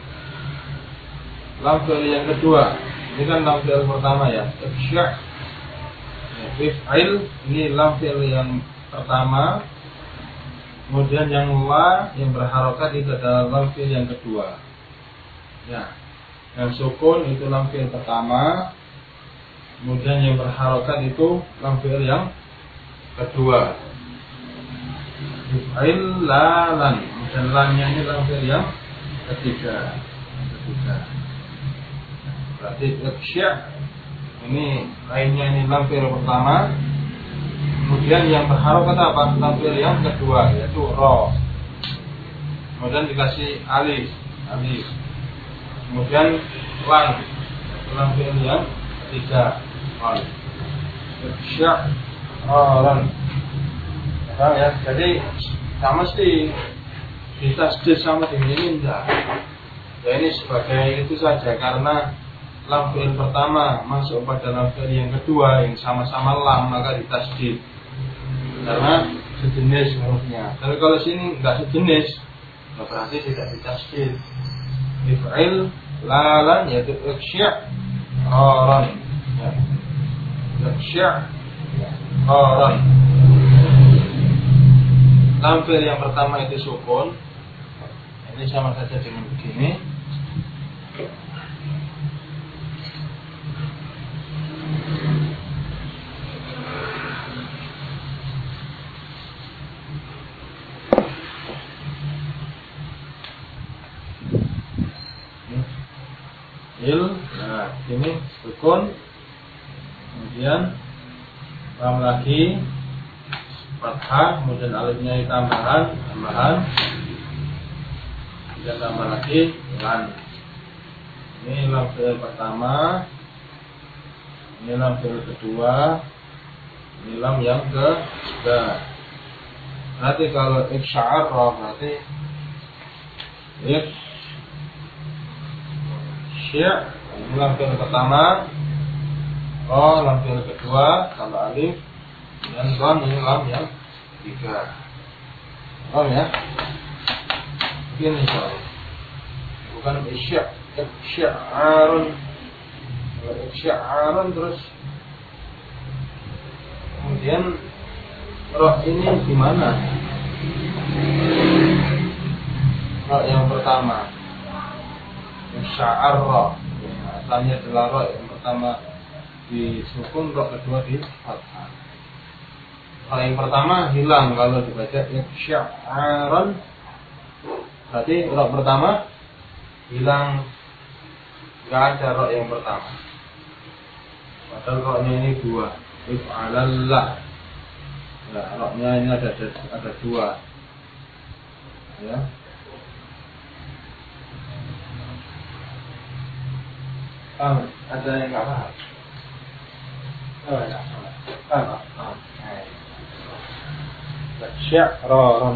lam fi'il yang kedua. Ini kan lam fi'il pertama ya. Iksya'. If'il ini lam fi'il yang pertama. Kemudian yang la yang berharokat itu adalah lam fi'il yang kedua. Ya. Yang sukun itu lam fi'il pertama. Kemudian yang berharokat itu lam fi'il yang kedua. If'il lalan, dan lannya ini lam fi'il yang ketiga. Berarti ikhsya' ini lainnya ini lam fi'il pertama. Kemudian yang berharokat apa? Lam fi'il yang kedua, yaitu ra. Kemudian dikasih alif. Kemudian lam fi'il yang ketiga. Ikhsya' ran. Ya, jadi sama mesti ditasdid sama dengan ini enggak. Ya ini sebagai itu saja, karena lam fi'il pertama masuk pada lam fi'il yang kedua yang sama-sama lam, maka ditasdid karena sejenis hurufnya. Tapi kalau sini enggak sejenis, berarti tidak ditasdid. If'il lalan yaitu ikhsya' ran. Ya. Ikhsya' ran. Lam fi'il yang pertama itu sukun. Ini sama saja dengan begini. Nah, ini sukun. Kemudian lam lagi fathah, kemudian alifnya tambahan, kemudian tambah lagi lan. Ini lam fi'il pertama, ini lam fi'il kedua, ini lam yang ketiga. Berarti kalau ikhsya' berarti ikhsya', ini lam fi'il pertama, lam fi'il kedua, tambah alif, dan lam ini lam yang ketiga. Paham ya? Begini soalnya. Bukan isya'arun. Kalau isya'arun terus kemudian roh ini gimana? Roh yang pertama isya'ar roh. Asalnya adalah roh yang pertama di sukun, roh kedua di fathah. Kalau yang pertama hilang kalau dibaca isya'aran, berarti roh pertama hilang, nggak ada roh yang pertama. Padahal rohnya ini dua, if'alallah. Nah, rohnya ini ada dua. Ya. Ada yang nggak paham? Paham. Sya'raran.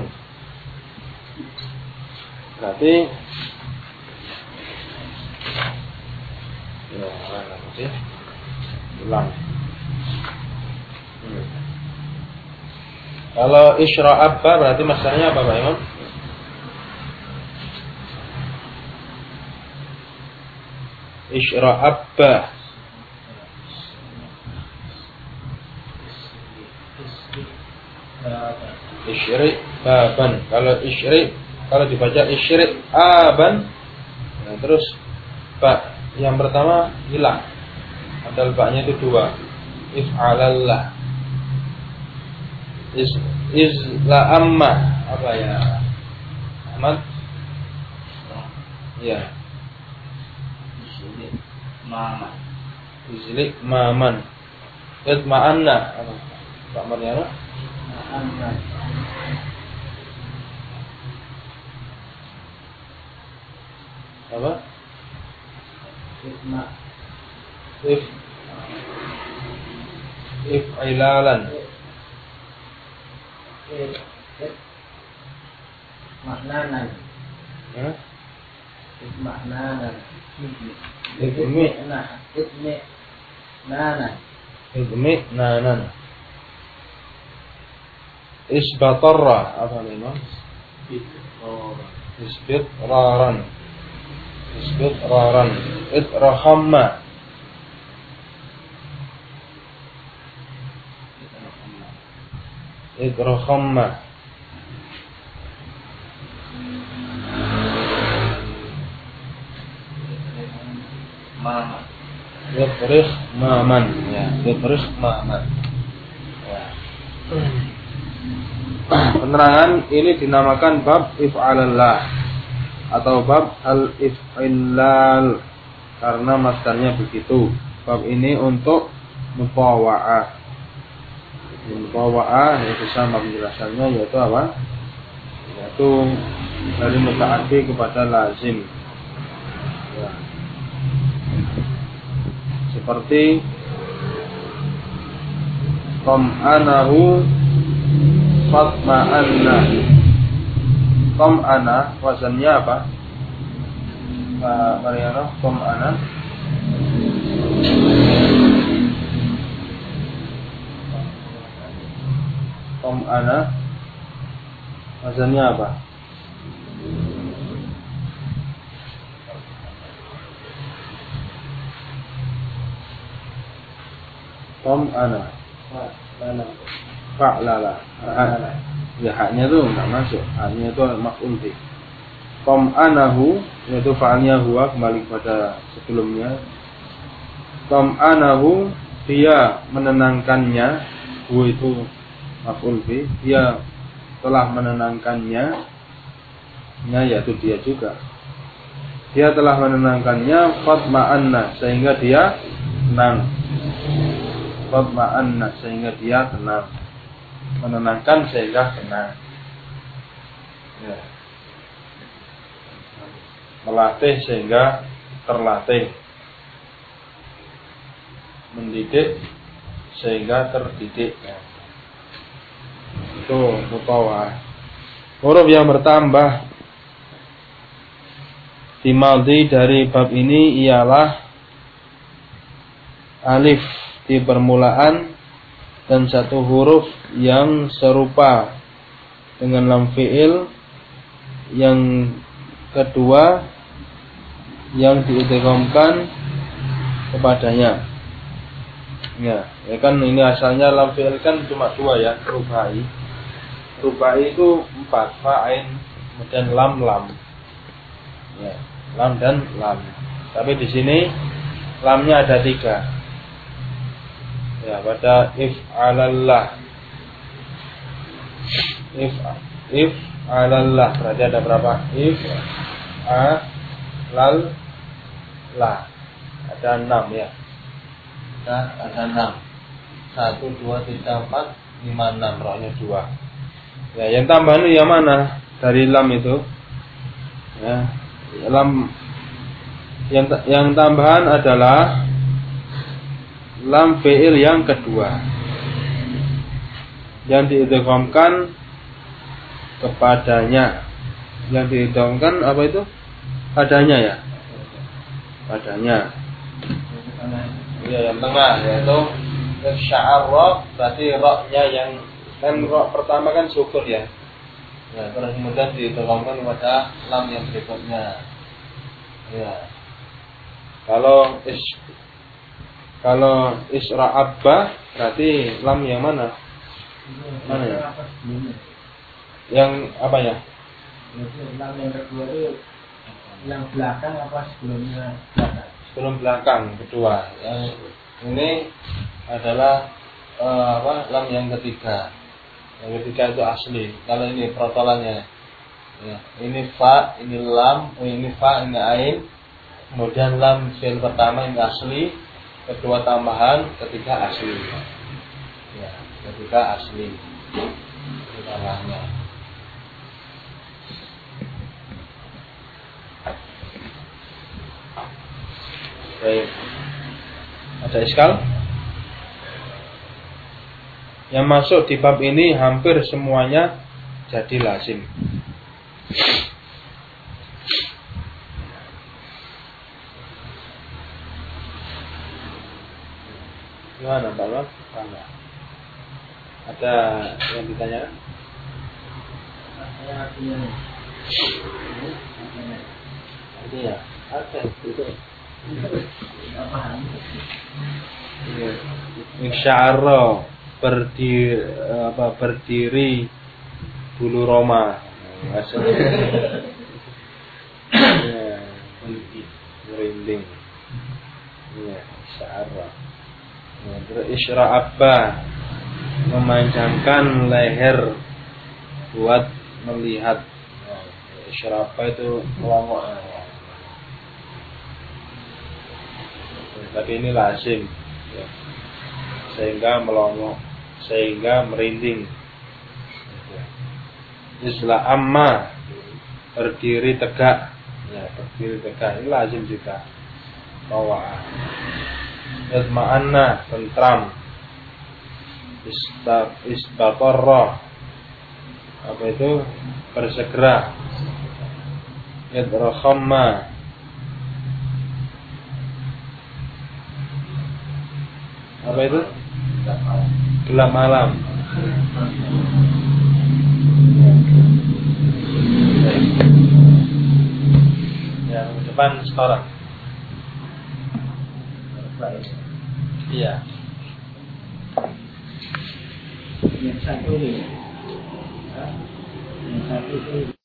Berarti ya, nanti ulang. Kalau isyra'abba berarti masanya apa, Pak Imam? Isyra'abba. Isyri' baban. Kalau dibaca isyri' aban, nah, terus ba yang pertama hilang. Padahal ba-nya itu dua. If'alallah. Izla amma. Apa ya? Ahmad? Ya. Izli maman. Idma'anna. Pak Maryana? Apa? If'ilalan. Maknanan. Maknanan. Idmi'nanan. Isbatarra. Apa ini? Isbitraran. Idrahamma. Idrahamma. Yadrikh maman. Ya, yadrikh maman. Ya. Penerangan ini dinamakan bab if'alallah atau bab al-if'ilal karena masdarnya begitu. Bab ini untuk mutawa'ah. Mutawa'ah yaitu sama penjelasannya yaitu apa? Yaitu dari muta'addi kepada lazim. Ya. Seperti tam'anahu fatma'anna. Tam'ana wazannya apa? Pak Mariano, tam'ana. Tam'ana wazannya apa? Tam'ana. Fa'lala. Ya haknya tuh enggak masuk. Haknya itu maf'ul bih. Tam'anahu yaitu fa'alnya huwa kembali kepada sebelumnya. Tam'anahu dia menenangkannya. Hu itu maf'ul bih. Dia telah menenangkannya. Nya yaitu dia juga. Dia telah menenangkannya fatma'anna sehingga dia tenang. Fatma'anna sehingga dia tenang. Menenangkan sehingga tenang. Ya. Melatih sehingga terlatih. Mendidik sehingga terdidik. Ya. Itu mutawa'ah. Huruf yang bertambah di madhi dari bab ini ialah alif di permulaan dan satu huruf yang serupa dengan lam fi'il, yang kedua yang diidghamkan kepadanya. Ya kan ini asalnya lam fi'il kan cuma 2 ya, rubai. Rubai itu 4, fa'in, kemudian lam. Ya, lam dan lam. Tapi di sini lamnya ada 3. Ya, pada if'alallah. If'alallah berarti ada berapa? If'alallah. Ada 6 ya. Ada 6. 1 2 3 4 5 6, rohnya 2. Ya, yang tambahan yang mana? Dari lam itu. Ya, lam yang tambahan adalah lam fi'il yang kedua yang diidghamkan kepadanya. Yang diidghamkan apa itu? Padanya ya. Padanya. Ya, yang tengah yaitu sya'ar-ra, berarti ra-nya yang kan ra pertama kan sukun ya. Ya, terus kemudian diidghamkan kepada lam yang berikutnya. Ya. Kalau isra'abba berarti lam yang mana? Mana ya? Yang apa ya? Lam yang kedua itu yang belakang apa sebelumnya belakang? Sebelum belakang kedua. Yang ini adalah lam yang ketiga. Yang ketiga itu asli. Kalau ini protolannya. Ya, ini fa, ini lam, ini fa, ini ain. Kemudian lam fi'il pertama ini asli. Kedua tambahan, ketiga asli. Ya, ketiga asli. Itu namanya. Baik. Ada iskal? Yang masuk di bab ini hampir semuanya jadi lazim. Gimana Pak Lon? Ada yang ditanya? Artinya ada itu. Insya'arra berdiri bulu Roma. Merinding. Ya, insya'arra. Terus isyra'abba memanjangkan leher buat melihat. Isyraqa itu melongok. Tapi ini lazim, ya. Sehingga melongok, sehingga merinding. Isla amma, berdiri tegak, ya, berdiri tegak ini lazim juga. Tawa'ah. Yatma'anna, tentram. Istaqarra, apa itu? Bersegera. Yadrakhamma, apa itu? Gelap malam. Yang depan setoran. Iya. Yang satu ini. Yang satu itu